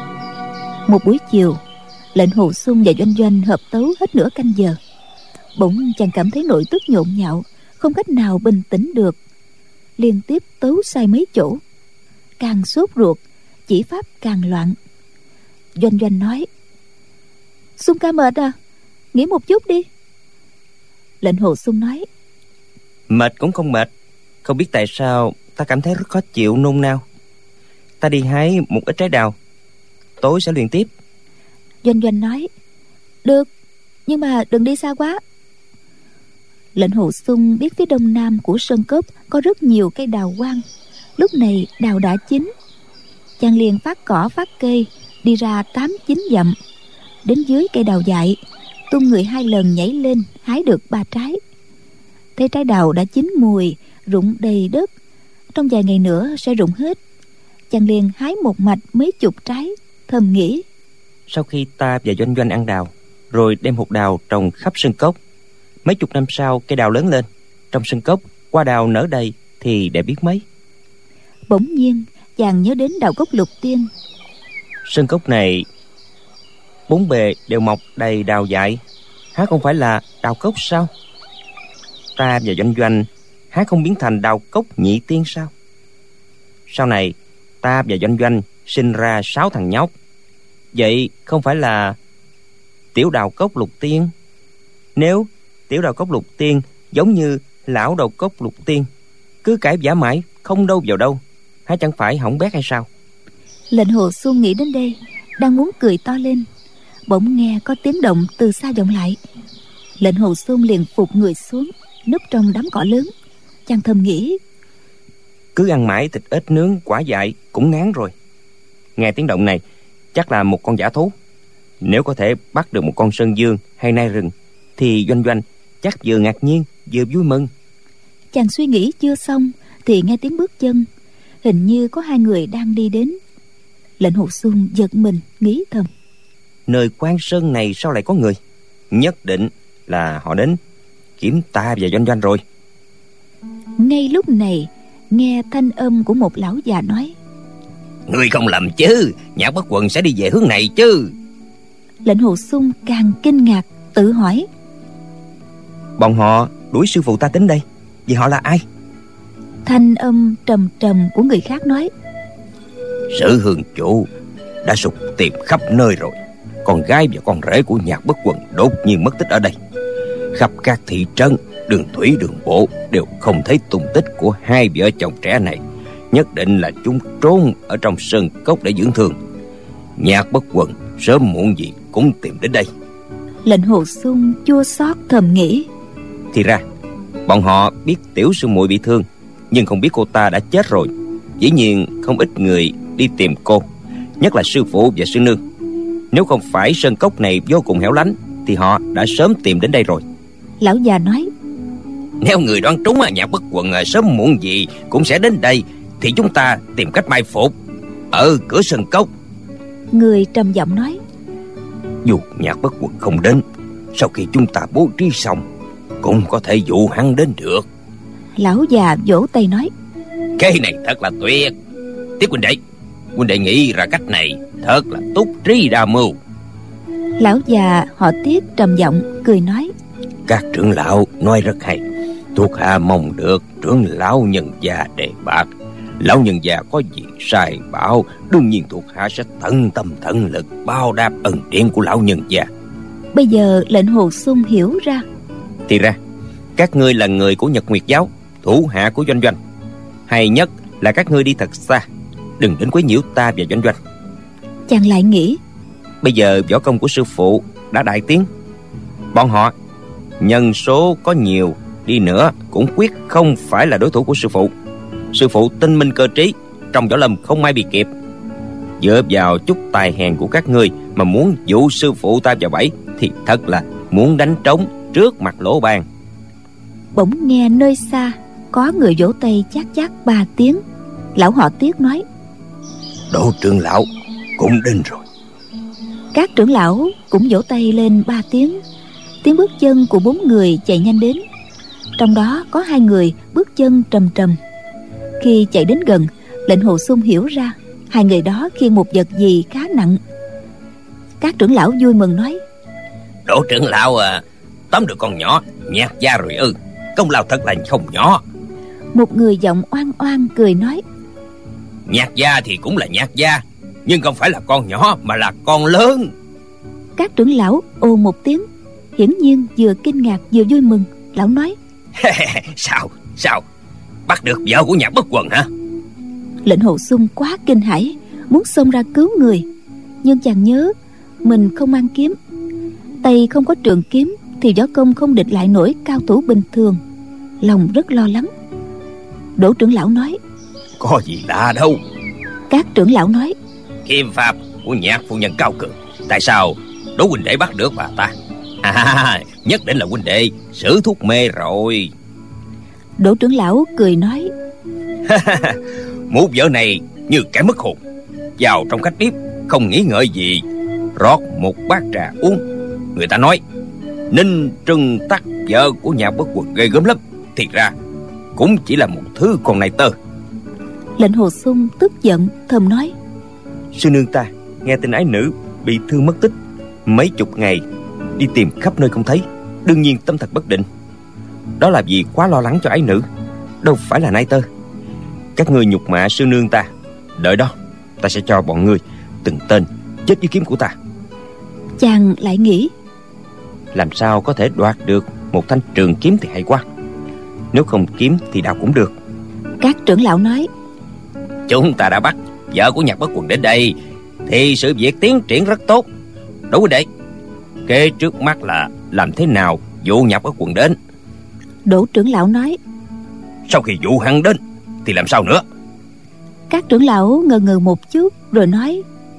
Một buổi chiều, Lệnh Hồ Xuân và Doanh Doanh hợp tấu hết nửa canh giờ. Bỗng chàng cảm thấy nội tức nhộn nhạo, không cách nào bình tĩnh được, liên tiếp tấu sai mấy chỗ. Càng sốt ruột, chỉ pháp càng loạn. Doanh Doanh nói: Xung ca mệt à, nghỉ một chút đi. Lệnh Hồ Xung nói: Mệt cũng không mệt. Không biết tại sao ta cảm thấy rất khó chịu nôn nao. Ta đi hái một ít trái đào, tối sẽ luyện tiếp. Doanh Doanh nói: Được, nhưng mà đừng đi xa quá. Lệnh Hồ Xung biết phía đông nam của sơn cốc có rất nhiều cây đào quang. Lúc này đào đã chín. Chàng liền phát cỏ phát cây, đi ra tám chín dặm, đến dưới cây đào dại, tung người hai lần nhảy lên hái được ba trái. Thấy trái đào đã chín mùi, rụng đầy đất, trong vài ngày nữa sẽ rụng hết. Chàng liền hái một mạch mấy chục trái, thầm nghĩ: Sau khi ta và Doanh Doanh ăn đào, rồi đem hột đào trồng khắp sân cốc, mấy chục năm sau cây đào lớn lên, trong sân cốc hoa đào nở đầy thì để biết mấy. Bỗng nhiên chàng nhớ đến đào cốc Lục Tiên. Sân cốc này bốn bề đều mọc đầy đào dại, há không phải là đào cốc sao? Ta và Doanh Doanh há không biến thành đào cốc nhị tiên sao? Sau này ta và Doanh Doanh sinh ra sáu thằng nhóc, vậy không phải là tiểu đào cốc Lục Tiên? Nếu tiểu đào cốc Lục Tiên giống như lão đào cốc Lục Tiên, cứ cãi vã mãi không đâu vào đâu, há chẳng phải hỏng bét hay sao? Lệnh Hồ Xung nghĩ đến đây, đang muốn cười to lên, bỗng nghe có tiếng động từ xa vọng lại. Lệnh Hồ Xung liền phục người xuống, núp trong đám cỏ lớn. Chàng thầm nghĩ: Cứ ăn mãi thịt ếch nướng quả dại cũng ngán rồi. Nghe tiếng động này chắc là một con dã thú. Nếu có thể bắt được một con sơn dương hay nai rừng thì Doanh Doanh chắc vừa ngạc nhiên vừa vui mừng. Chàng suy nghĩ chưa xong thì nghe tiếng bước chân, hình như có hai người đang đi đến. Lệnh Hồ Xung giật mình nghĩ thầm: Nơi quan sơn này sao lại có người? Nhất định là họ đến kiếm ta và Doanh Doanh rồi. Ngay lúc này nghe thanh âm của một lão già nói: Ngươi không lầm chứ, Nhạc Bất Quần sẽ đi về hướng này chứ. Lệnh Hồ Xung càng kinh ngạc, tự hỏi: Bọn họ đuổi sư phụ ta đến đây, vì họ là ai? Thanh âm trầm trầm của người khác nói: Sử hương chủ đã sục tìm khắp nơi rồi. Con gái và con rể của Nhạc Bất Quần đột nhiên mất tích ở đây. Khắp các thị trấn, đường thủy đường bộ đều không thấy tung tích của hai vợ chồng trẻ này. Nhất định là chúng trốn ở trong sơn cốc để dưỡng thương. Nhạc Bất Quần sớm muộn gì cũng tìm đến đây. Lệnh Hồ Xung chua xót thầm nghĩ: Thì ra bọn họ biết tiểu sư muội bị thương, nhưng không biết cô ta đã chết rồi. Dĩ nhiên không ít người đi tìm cô, nhất là sư phụ và sư nương. Nếu không phải sơn cốc này vô cùng hẻo lánh thì họ đã sớm tìm đến đây rồi. Lão già nói: Nếu người đoán trúng Nhạc Bất Quần sớm muộn gì cũng sẽ đến đây, thì chúng ta tìm cách mai phục ở cửa sơn cốc. Người trầm giọng nói: Dù Nhạc Bất Quần không đến, sau khi chúng ta bố trí xong cũng có thể dụ hắn đến được. Lão già vỗ tay nói: Cái này thật là tuyệt. Tiếp huynh đệ, huynh đệ nghĩ ra cách này thật là túc trí đa mưu. Lão già họ Tiết trầm giọng cười nói: Các trưởng lão nói rất hay. Thuộc hạ mong được trưởng lão nhân gia đề bạt. Lão nhân gia có gì sai bảo, đương nhiên thuộc hạ sẽ tận tâm tận lực báo đáp ân điển của lão nhân gia. Bây giờ Lệnh Hồ Xung hiểu ra. Thì ra các ngươi là người của Nhật Nguyệt giáo, thủ hạ của Doanh Doanh. Hay nhất là các ngươi đi thật xa, đừng đến quấy nhiễu ta và Doanh Doanh. Chàng lại nghĩ: Bây giờ võ công của sư phụ đã đại tiến. Bọn họ nhân số có nhiều đi nữa cũng quyết không phải là đối thủ của sư phụ. Sư phụ tinh minh cơ trí, trong võ lâm không ai bị kịp. Dựa vào chút tài hèn của các ngươi mà muốn dụ sư phụ ta vào bẫy thì thật là muốn đánh trống trước mặt lỗ ban. Bỗng nghe nơi xa có người vỗ tay chát chát ba tiếng. Lão họ Tiết nói: Đỗ trưởng lão cũng đến rồi. Các trưởng lão cũng vỗ tay lên ba tiếng. Tiếng bước chân của bốn người chạy nhanh đến. Trong đó có hai người bước chân trầm trầm. Khi chạy đến gần, Lệnh Hồ Xung hiểu ra hai người đó khiêng một vật gì khá nặng. Các trưởng lão vui mừng nói: Đỗ trưởng lão à, tóm được con nhỏ Nhạc gia rồi ư? Công lao thật là không nhỏ. Một người giọng oan oan cười nói: Nhạc gia thì cũng là Nhạc gia, nhưng không phải là con nhỏ mà là con lớn. Các trưởng lão ồ một tiếng, hiển nhiên vừa kinh ngạc vừa vui mừng. Lão nói: Sao Sao bắt được vợ của Nhạc Bất Quần hả? Lệnh Hồ Xung quá kinh hãi, muốn xông ra cứu người, nhưng chàng nhớ mình không mang kiếm, tay không có trường kiếm thì võ công không địch lại nổi cao thủ bình thường, lòng rất lo lắng. Đỗ trưởng lão nói: Có gì lạ đâu. Các trưởng lão nói: Kiếm pháp của Nhạc phu nhân cao cường, tại sao Đỗ huynh đệ bắt được bà ta? À, nhất định là huynh đệ sử thuốc mê rồi. Đỗ trưởng lão cười nói: Mụ vợ này như kẻ mất hồn, vào trong khách điếm không nghĩ ngợi gì, rót một bát trà uống. Người ta nói Ninh Trừng Tắc vợ của Nhạc Bất Quần ghê gớm lắm, thiệt ra cũng chỉ là một thứ con này tơ. Lệnh Hồ Xung tức giận thầm nói: Sư nương ta nghe tin ái nữ bị thương mất tích, mấy chục ngày đi tìm khắp nơi không thấy, đương nhiên tâm thật bất định. Đó là vì quá lo lắng cho ái nữ, đâu phải là nai tơ. Các ngươi nhục mạ sư nương ta, đợi đó ta sẽ cho bọn ngươi từng tên chết với kiếm của ta. Chàng lại nghĩ: Làm sao có thể đoạt được một thanh trường kiếm thì hay quá, nếu không kiếm thì đào cũng được. Các trưởng lão nói: Chúng ta đã bắt vợ của Nhạc Bất Quần đến đây thì sự việc tiến triển rất tốt. Đủ huynh đệ, kế trước mắt là làm thế nào dụ Nhạc Bất Quần đến? Đỗ trưởng lão nói: Sau khi dụ hắn đến thì làm sao nữa? Các trưởng lão ngờ ngừ một chút rồi nói: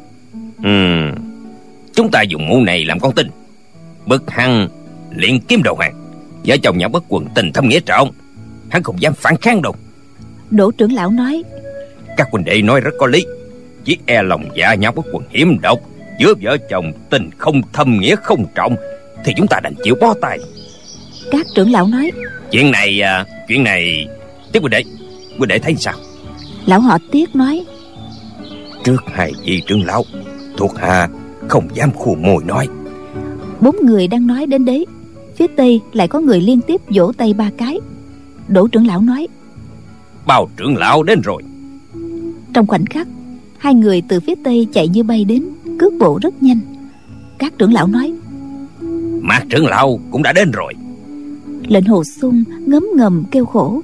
Ừm, chúng ta dùng mũ này làm con tin, bức hắn luyện kiếm đầu hàng. Vợ chồng Nhạc Bất Quần tình thâm nghĩa trọng, hắn không dám phản kháng đâu. Đỗ trưởng lão nói: Các huynh đệ nói rất có lý, chỉ e lòng dạ Nhạc Bất Quần hiểm độc, giữa vợ chồng tình không thâm nghĩa không trọng, thì chúng ta đành chịu bó tay. Các trưởng lão nói: Chuyện này à, chuyện này Tiết huynh đệ, huynh đệ thấy sao? Lão họ Tiết nói: Trước hai vị trưởng lão, thuộc hạ không dám khù môi nói. Bốn người đang nói đến đấy, phía tây lại có người liên tiếp vỗ tay ba cái. Đỗ trưởng lão nói: Bao trưởng lão đến rồi. Trong khoảnh khắc, hai người từ phía tây chạy như bay đến, cước bộ rất nhanh. Các trưởng lão nói: Mạc trưởng lão cũng đã đến rồi. Lệnh Hồ Xung ngấm ngầm kêu khổ.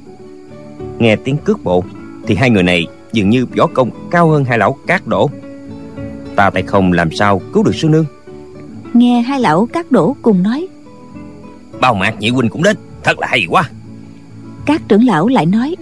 Nghe tiếng cước bộ thì hai người này dường như võ công cao hơn hai lão Cát Đỗ. Ta tay không làm sao cứu được sư nương. Nghe hai lão Cát Đỗ cùng nói: Bao Mạc nhị huynh cũng đến, thật là hay quá. Các trưởng lão lại nói: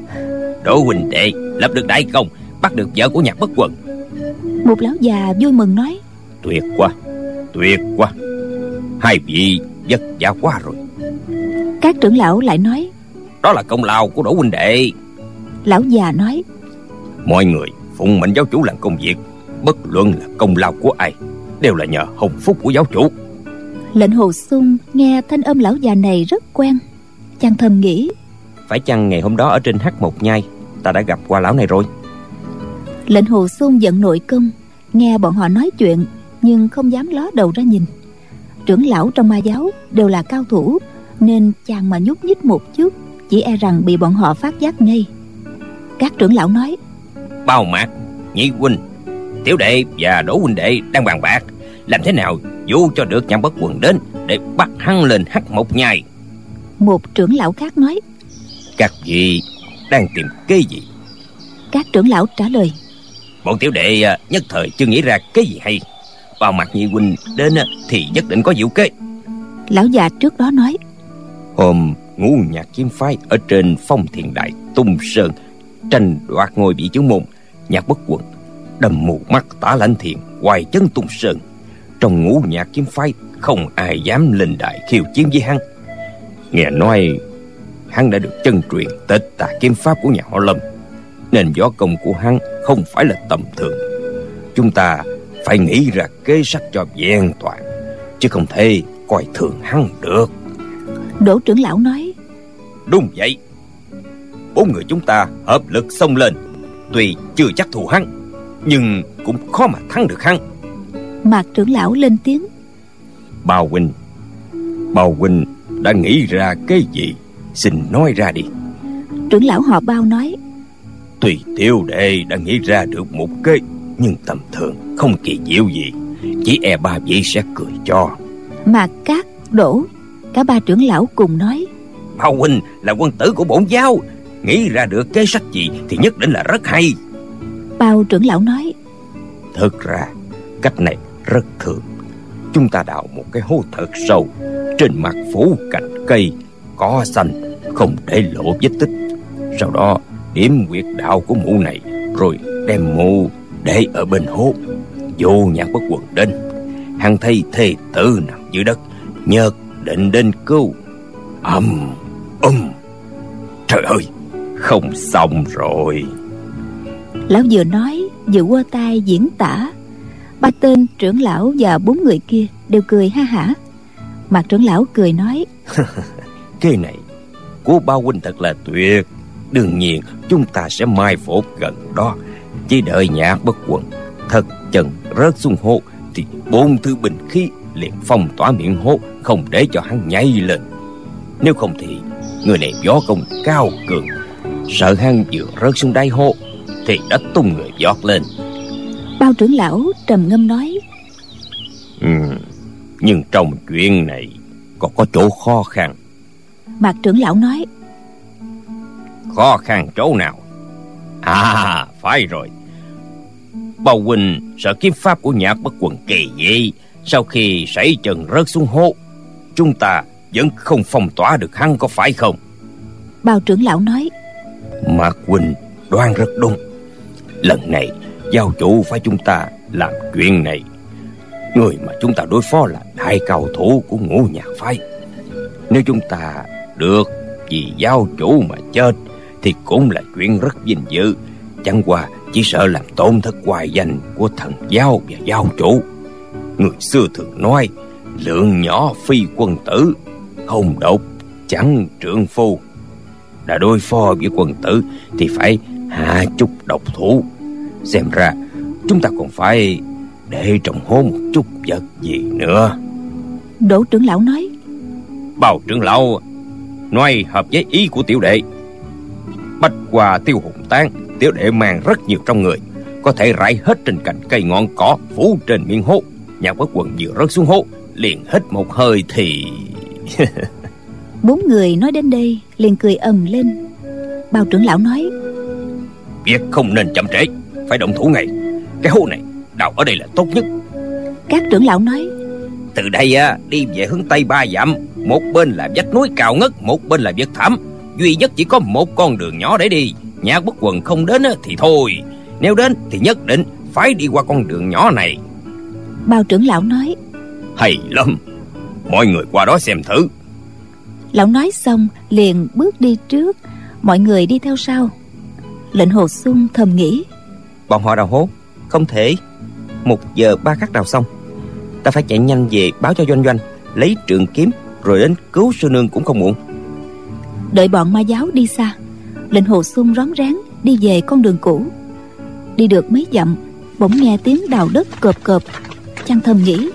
Đỗ huynh đệ lập được đại công, bắt được vợ của Nhạc Bất Quần. Một lão già vui mừng nói: Tuyệt quá, tuyệt quá, hai vị vất vả quá rồi. Các trưởng lão lại nói: Đó là công lao của Đỗ huynh đệ. Lão già nói: Mọi người phụng mệnh giáo chủ làm công việc, bất luận là công lao của ai, đều là nhờ hồng phúc của giáo chủ. Lệnh Hồ Xung nghe thanh âm lão già này rất quen, chàng thầm nghĩ: Phải chăng ngày hôm đó ở trên Hắc Mộc Nhai ta đã gặp qua lão này rồi? Lệnh Hồ Xung giận nội công, nghe bọn họ nói chuyện nhưng không dám ló đầu ra nhìn. Trưởng lão trong ma giáo đều là cao thủ, nên chàng mà nhúc nhích một chút chỉ e rằng bị bọn họ phát giác ngay. Các trưởng lão nói: Bao Mạc nhị huynh, tiểu đệ và Đỗ huynh đệ đang bàn bạc làm thế nào dụ cho được Nhạc Bất Quần đến để bắt hắn lên Hắc Mộc Nhai. Một trưởng lão khác nói: Các vị đang tìm kế gì? Các trưởng lão trả lời: Bọn tiểu đệ nhất thời chưa nghĩ ra kế gì hay. Bao Mạc nhị huynh đến thì nhất định có diệu kế. Lão già trước đó nói: Hôm Ngũ Nhạc Kiếm phái ở trên Phong Thiền Đại Tung Sơn tranh đoạt ngôi vị trưởng môn, Nhạc Bất Quần đâm mù mắt Tả Lãnh Thiền hoài chân Tung Sơn. Trong Ngũ Nhạc Kiếm phái không ai dám lên đại khiêu chiến với hắn. Nghe nói hắn đã được chân truyền Tịch Tà kiếm pháp của nhà họ Lâm, nên võ công của hắn không phải là tầm thường. Chúng ta phải nghĩ ra kế sách cho vẹn toàn, chứ không thể coi thường hắn được. Đỗ trưởng lão nói: Đúng vậy, bốn người chúng ta hợp lực xông lên, tuy chưa chắc thù hắn, nhưng cũng khó mà thắng được hắn. Mạc trưởng lão lên tiếng: Bao huynh, Bao huynh đã nghĩ ra cái gì, xin nói ra đi. Trưởng lão họ Bao nói: Tùy tiểu đệ đã nghĩ ra được một kế, nhưng tầm thường, không kỳ diệu gì. Chỉ e ba vị sẽ cười cho. Mạc Cát, Đỗ, cả ba trưởng lão cùng nói: Bao huynh là quân tử của bổn giáo, nghĩ ra được kế sách gì thì nhất định là rất hay. Bao trưởng lão nói: Thực ra cách này rất thường. Chúng ta đào một cái hố thật sâu, trên mặt phủ cành cây cỏ xanh, không để lộ vết tích. Sau đó điểm huyệt đạo của mụ này, rồi đem mụ để ở bên hố. Vô Nhạc Bất Quần đến, hắn thấy thê tử nằm dưới đất, nhất định đến cứu. Âm âm Trời ơi, không xong rồi. Lão vừa nói vừa quơ tay diễn tả. Ba tên trưởng lão và bốn người kia đều cười ha hả. Mạc trưởng lão cười nói: Cái này của Bao huynh thật là tuyệt. Đương nhiên chúng ta sẽ mai phục gần đó. Chỉ đợi Nhạc Bất Quần thật chân rớt xuống hố thì bốn thứ binh khí liền phong tỏa miệng hố, không để cho hắn nhảy lên. Nếu không thì người này võ công cao cường, sợ hắn vừa rớt xuống đáy hố thì đã tung người giọt lên. Bao trưởng lão trầm ngâm nói: ừ, Nhưng trong chuyện này còn có chỗ khó khăn. Mạc trưởng lão nói: Khó khăn chỗ nào? À, phải rồi. Bao huynh sợ kiếm pháp của Nhạc Bất Quần kỳ dị, sau khi sảy chân rớt xuống hố, chúng ta vẫn không phong tỏa được hắn, có phải không? Bao trưởng lão nói: Mạc huynh đoán rất đúng. Lần này giáo chủ phải chúng ta làm chuyện này. Người mà chúng ta đối phó là đại cao thủ của Ngũ Nhạc phái. Nếu chúng ta được vì giáo chủ mà chết thì cũng là chuyện rất vinh dự. Chẳng qua chỉ sợ làm tổn thất hoài danh của thần giáo và giáo chủ. Người xưa thường nói lượng nhỏ phi quân tử, hồng độc chẳng trượng phu. Đã đối phó với quân tử thì phải hạ chút độc thủ. Xem ra chúng ta còn phải để trong hố một chút vật gì nữa. Đỗ trưởng lão nói: Bao trưởng lão nói hợp với ý của tiểu đệ. Bách Hoa Tiêu Hùng Tán tiểu đệ mang rất nhiều trong người, có thể rải hết trên cành cây ngọn cỏ phủ trên miệng hố. Nhạc Bất Quần vừa rớt xuống hố liền hít một hơi thì Bốn người nói đến đây liền cười ầm lên. Bao trưởng lão nói: Việc không nên chậm trễ, phải động thủ ngay. Cái hố này đào ở đây là tốt nhất. Các trưởng lão nói: Từ đây á, đi về hướng tây ba dặm, một bên là vách núi cao ngất, một bên là vực thẳm, duy nhất chỉ có một con đường nhỏ để đi. Nhạc Bất Quần không đến thì thôi, nếu đến thì nhất định phải đi qua con đường nhỏ này. Bao trưởng lão nói: Hay lắm, mọi người qua đó xem thử. Lão nói xong liền bước đi trước, mọi người đi theo sau. Lệnh Hồ Xuân thầm nghĩ: Bọn họ đào hố không thể một giờ ba khắc đào xong. Ta phải chạy nhanh về báo cho Doanh Doanh, lấy trường kiếm rồi đến cứu sư nương cũng không muộn. Đợi bọn ma giáo đi xa, Lệnh Hồ Xuân rón rén đi về con đường cũ. Đi được mấy dặm, bỗng nghe tiếng đào đất cộp cộp. Chàng thầm nghĩ: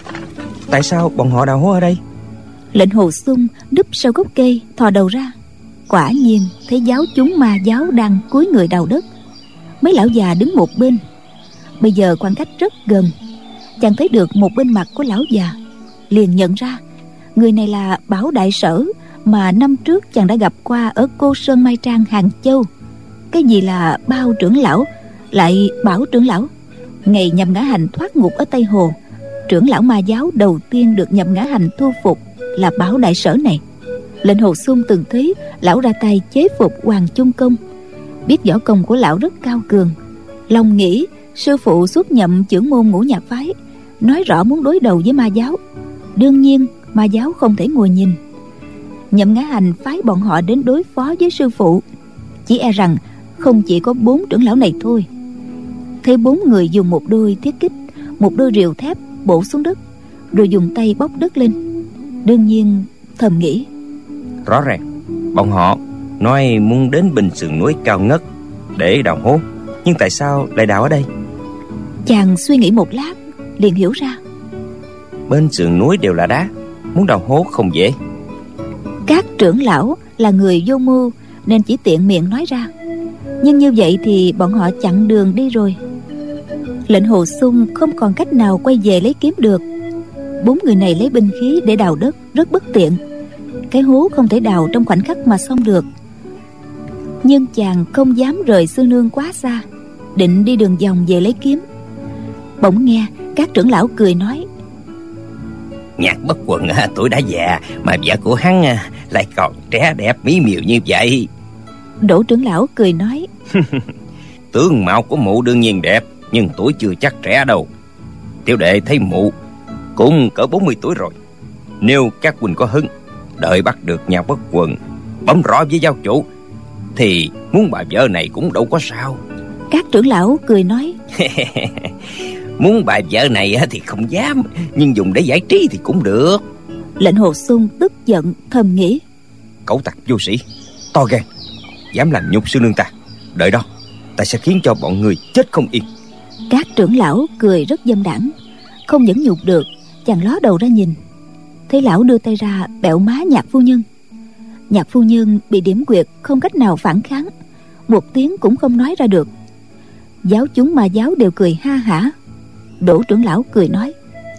Tại sao bọn họ đào hố ở đây? Lệnh Hồ Xuân núp sau gốc cây thò đầu ra, quả nhiên thấy giáo chúng ma giáo đang cúi người đào đất. Mấy lão già đứng một bên. Bây giờ khoảng cách rất gần, chàng thấy được một bên mặt của lão già, liền nhận ra người này là Bảo Đại Sở mà năm trước chàng đã gặp qua ở Cô Sơn Mai Trang, Hàng Châu. Cái gì là Bao trưởng lão, lại Bảo trưởng lão. Ngày Nhậm Ngã Hành thoát ngục ở Tây Hồ, trưởng lão ma giáo đầu tiên được Nhậm Ngã Hành thu phục là Bảo Đại Sở này. Lệnh Hồ Xuân từng thấy lão ra tay chế phục Hoàng Chung Công, biết võ công của lão rất cao cường. Lòng nghĩ sư phụ xuất nhậm chưởng môn Ngũ Nhạc phái, nói rõ muốn đối đầu với ma giáo. Đương nhiên ma giáo không thể ngồi nhìn. Nhậm Ngã Hành phái bọn họ đến đối phó với sư phụ, chỉ e rằng không chỉ có bốn trưởng lão này thôi. Thấy bốn người dùng một đôi thiết kích, một đôi rìu thép bổ xuống đất, rồi dùng tay bóc đất lên. Đương nhiên thầm nghĩ: Rõ ràng bọn họ nói muốn đến bên sườn núi cao ngất để đào hố, nhưng tại sao lại đào ở đây? Chàng suy nghĩ một lát liền hiểu ra. Bên sườn núi đều là đá, muốn đào hố không dễ. Các trưởng lão là người vô mưu nên chỉ tiện miệng nói ra, nhưng như vậy thì bọn họ chặn đường đi rồi. Lệnh Hồ Xung không còn cách nào quay về lấy kiếm được. Bốn người này lấy binh khí để đào đất rất bất tiện. Cái hố không thể đào trong khoảnh khắc mà xong được. Nhưng chàng không dám rời sư nương quá xa, định đi đường vòng về lấy kiếm. Bỗng nghe các trưởng lão cười nói: Nhạc Bất Quần à, tuổi đã già mà vợ của hắn à, lại còn trẻ đẹp mỹ miều như vậy. Đỗ trưởng lão cười nói: Tướng mạo của mụ đương nhiên đẹp, nhưng tuổi chưa chắc trẻ đâu. Tiểu đệ thấy mụ cũng cỡ bốn mươi tuổi rồi. Nếu các huynh có hứng, đợi bắt được Nhạc Bất Quần bấm rõ với giáo chủ, thì muốn bà vợ này cũng đâu có sao. Các trưởng lão cười nói: Muốn bà vợ này thì không dám, nhưng dùng để giải trí thì cũng được. Lệnh Hồ Xung tức giận thầm nghĩ: Cẩu tặc vô sĩ, to gan, dám làm nhục sư nương ta. Đợi đó, ta sẽ khiến cho bọn người chết không yên. Các trưởng lão cười rất dâm đãng. Không nhẫn nhục được, chàng ló đầu ra nhìn, thấy lão đưa tay ra bẹo má Nhạc phu nhân. Nhạc phu nhân bị điểm quyệt, không cách nào phản kháng, một tiếng cũng không nói ra được. Giáo chúng Ma giáo đều cười ha hả. Đỗ trưởng lão cười nói: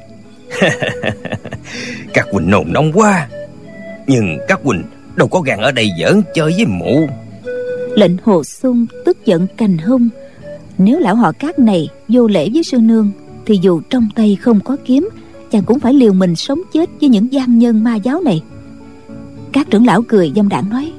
Các huynh nôn nóng quá, nhưng các huynh đâu có gan ở đây giỡn chơi với mụ. Lệnh Hồ Xung tức giận cành hung. Nếu lão họ Các này vô lễ với sư nương, thì dù trong tay không có kiếm, chàng cũng phải liều mình sống chết với những gian nhân Ma giáo này. Các trưởng lão cười dâm đãng nói: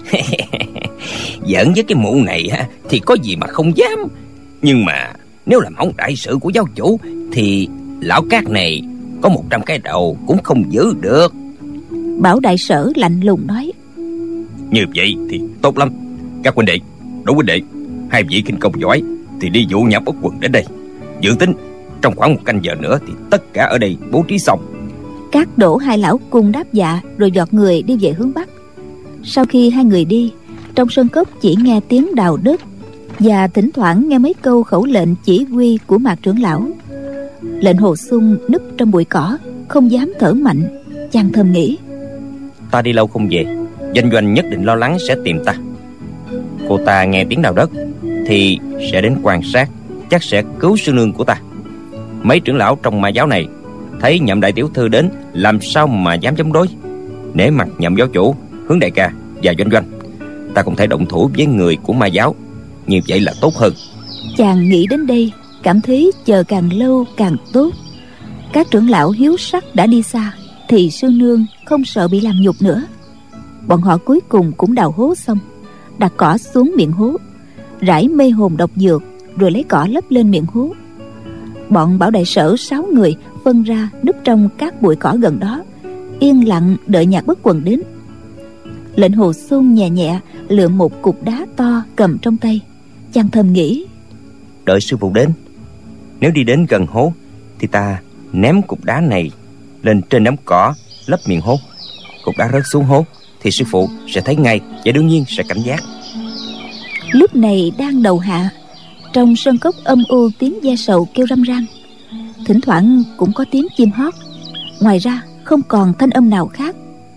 Giỡn với cái mụ này á, thì có gì mà không dám. Nhưng mà nếu làm hỏng đại sự của giáo chủ, thì lão Các này có một trăm cái đầu cũng không giữ được. Bảo đại sở lạnh lùng nói: Như vậy thì tốt lắm. Các huynh đệ, Đỗ huynh đệ, hai vị khinh công giỏi thì đi dụ Nhạc Bất Quần đến đây. Dự tính trong khoảng một canh giờ nữa thì tất cả ở đây bố trí xong. Các Đỗ hai lão cùng đáp dạ, rồi dọt người đi về hướng bắc. Sau khi hai người đi, trong sơn cốc chỉ nghe tiếng đào đất, và thỉnh thoảng nghe mấy câu khẩu lệnh chỉ huy của Mạc trưởng lão. Lệnh Hồ Xung núp trong bụi cỏ, không dám thở mạnh. Chàng thầm nghĩ: Ta đi lâu không về, Doanh Doanh nhất định lo lắng sẽ tìm ta. Cô ta nghe tiếng đào đất thì sẽ đến quan sát, chắc sẽ cứu sư nương của ta. Mấy trưởng lão trong Ma giáo này thấy Nhậm đại tiểu thư đến, làm sao mà dám chống đối. Nể mặt Nhậm giáo chủ, Hướng đại ca và Doanh Doanh, ta cũng thể động thủ với người của Ma giáo. Như vậy là tốt hơn. Chàng nghĩ đến đây, cảm thấy chờ càng lâu càng tốt. Các trưởng lão hiếu sắc đã đi xa, thì sư nương không sợ bị làm nhục nữa. Bọn họ cuối cùng cũng đào hố xong, đặt cỏ xuống miệng hố, rải mê hồn độc dược, rồi lấy cỏ lấp lên miệng hố. Bọn Bảo đại sở sáu người phân ra núp trong các bụi cỏ gần đó, yên lặng đợi Nhạc Bất Quần đến. Lệnh Hồ Xung nhẹ nhẹ lượm một cục đá to cầm trong tay. Chàng thầm nghĩ: Đợi sư phụ đến, nếu đi đến gần hố thì ta ném cục đá này lên trên đám cỏ lấp miệng hố. Cục đá rớt xuống hố thì sư phụ sẽ thấy ngay, và đương nhiên sẽ cảnh giác. Lúc này đang đầu hạ, trong sơn cốc âm u tiếng ve sầu kêu râm ran, thỉnh thoảng cũng có tiếng chim hót. Ngoài ra không còn thanh âm nào khác.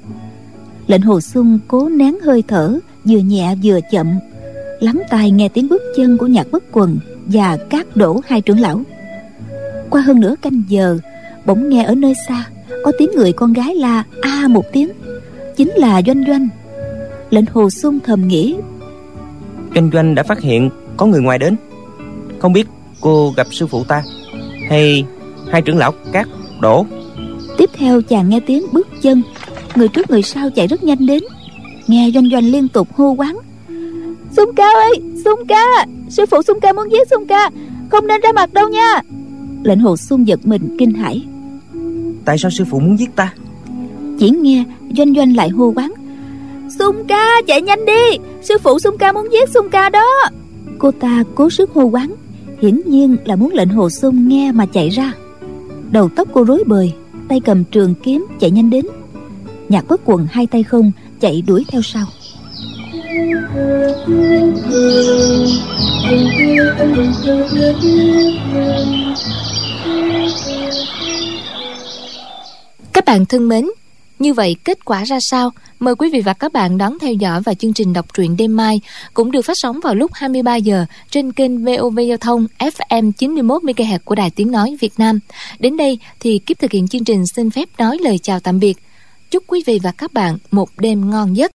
Lệnh Hồ Xung cố nén hơi thở, vừa nhẹ vừa chậm, lắng tai nghe tiếng bước chân của Nhạc Bất Quần và các Đỗ hai trưởng lão. Qua hơn nửa canh giờ, bỗng nghe ở nơi xa có tiếng người con gái la a một tiếng, chính là Doanh Doanh. Lệnh Hồ Xung thầm nghĩ: Doanh Doanh đã phát hiện có người ngoài đến. Không biết cô gặp sư phụ ta hay hai trưởng lão Các Đỗ. Tiếp theo chàng nghe tiếng bước chân, người trước người sau chạy rất nhanh đến. Nghe Doanh Doanh liên tục hô quán: Xung ca ơi, Xung ca, sư phụ Xung ca muốn giết Xung ca, không nên ra mặt đâu nha. Lệnh Hồ Xung giật mình kinh hãi: Tại sao sư phụ muốn giết ta? Chỉ nghe Doanh Doanh lại hô quán: Xung ca, chạy nhanh đi, sư phụ Xung ca muốn giết Xung ca đó. Cô ta cố sức hô quán, hiển nhiên là muốn Lệnh Hồ Xung nghe mà chạy ra. Đầu tóc cô rối bời, tay cầm trường kiếm chạy nhanh đến. Nhạc Bất Quần hai tay không chạy đuổi theo sau. Các bạn thân mến, Như vậy kết quả ra sao? Mời quý vị và các bạn đón theo dõi vào chương trình đọc truyện đêm mai, cũng được phát sóng vào lúc hai mươi ba giờ trên kênh vê o vê Giao thông ép em chín mươi mốt mê ga héc của Đài Tiếng Nói Việt Nam. Đến đây thì Kíp thực hiện chương trình xin phép nói lời chào tạm biệt. Chúc quý vị và các bạn một đêm ngon giấc.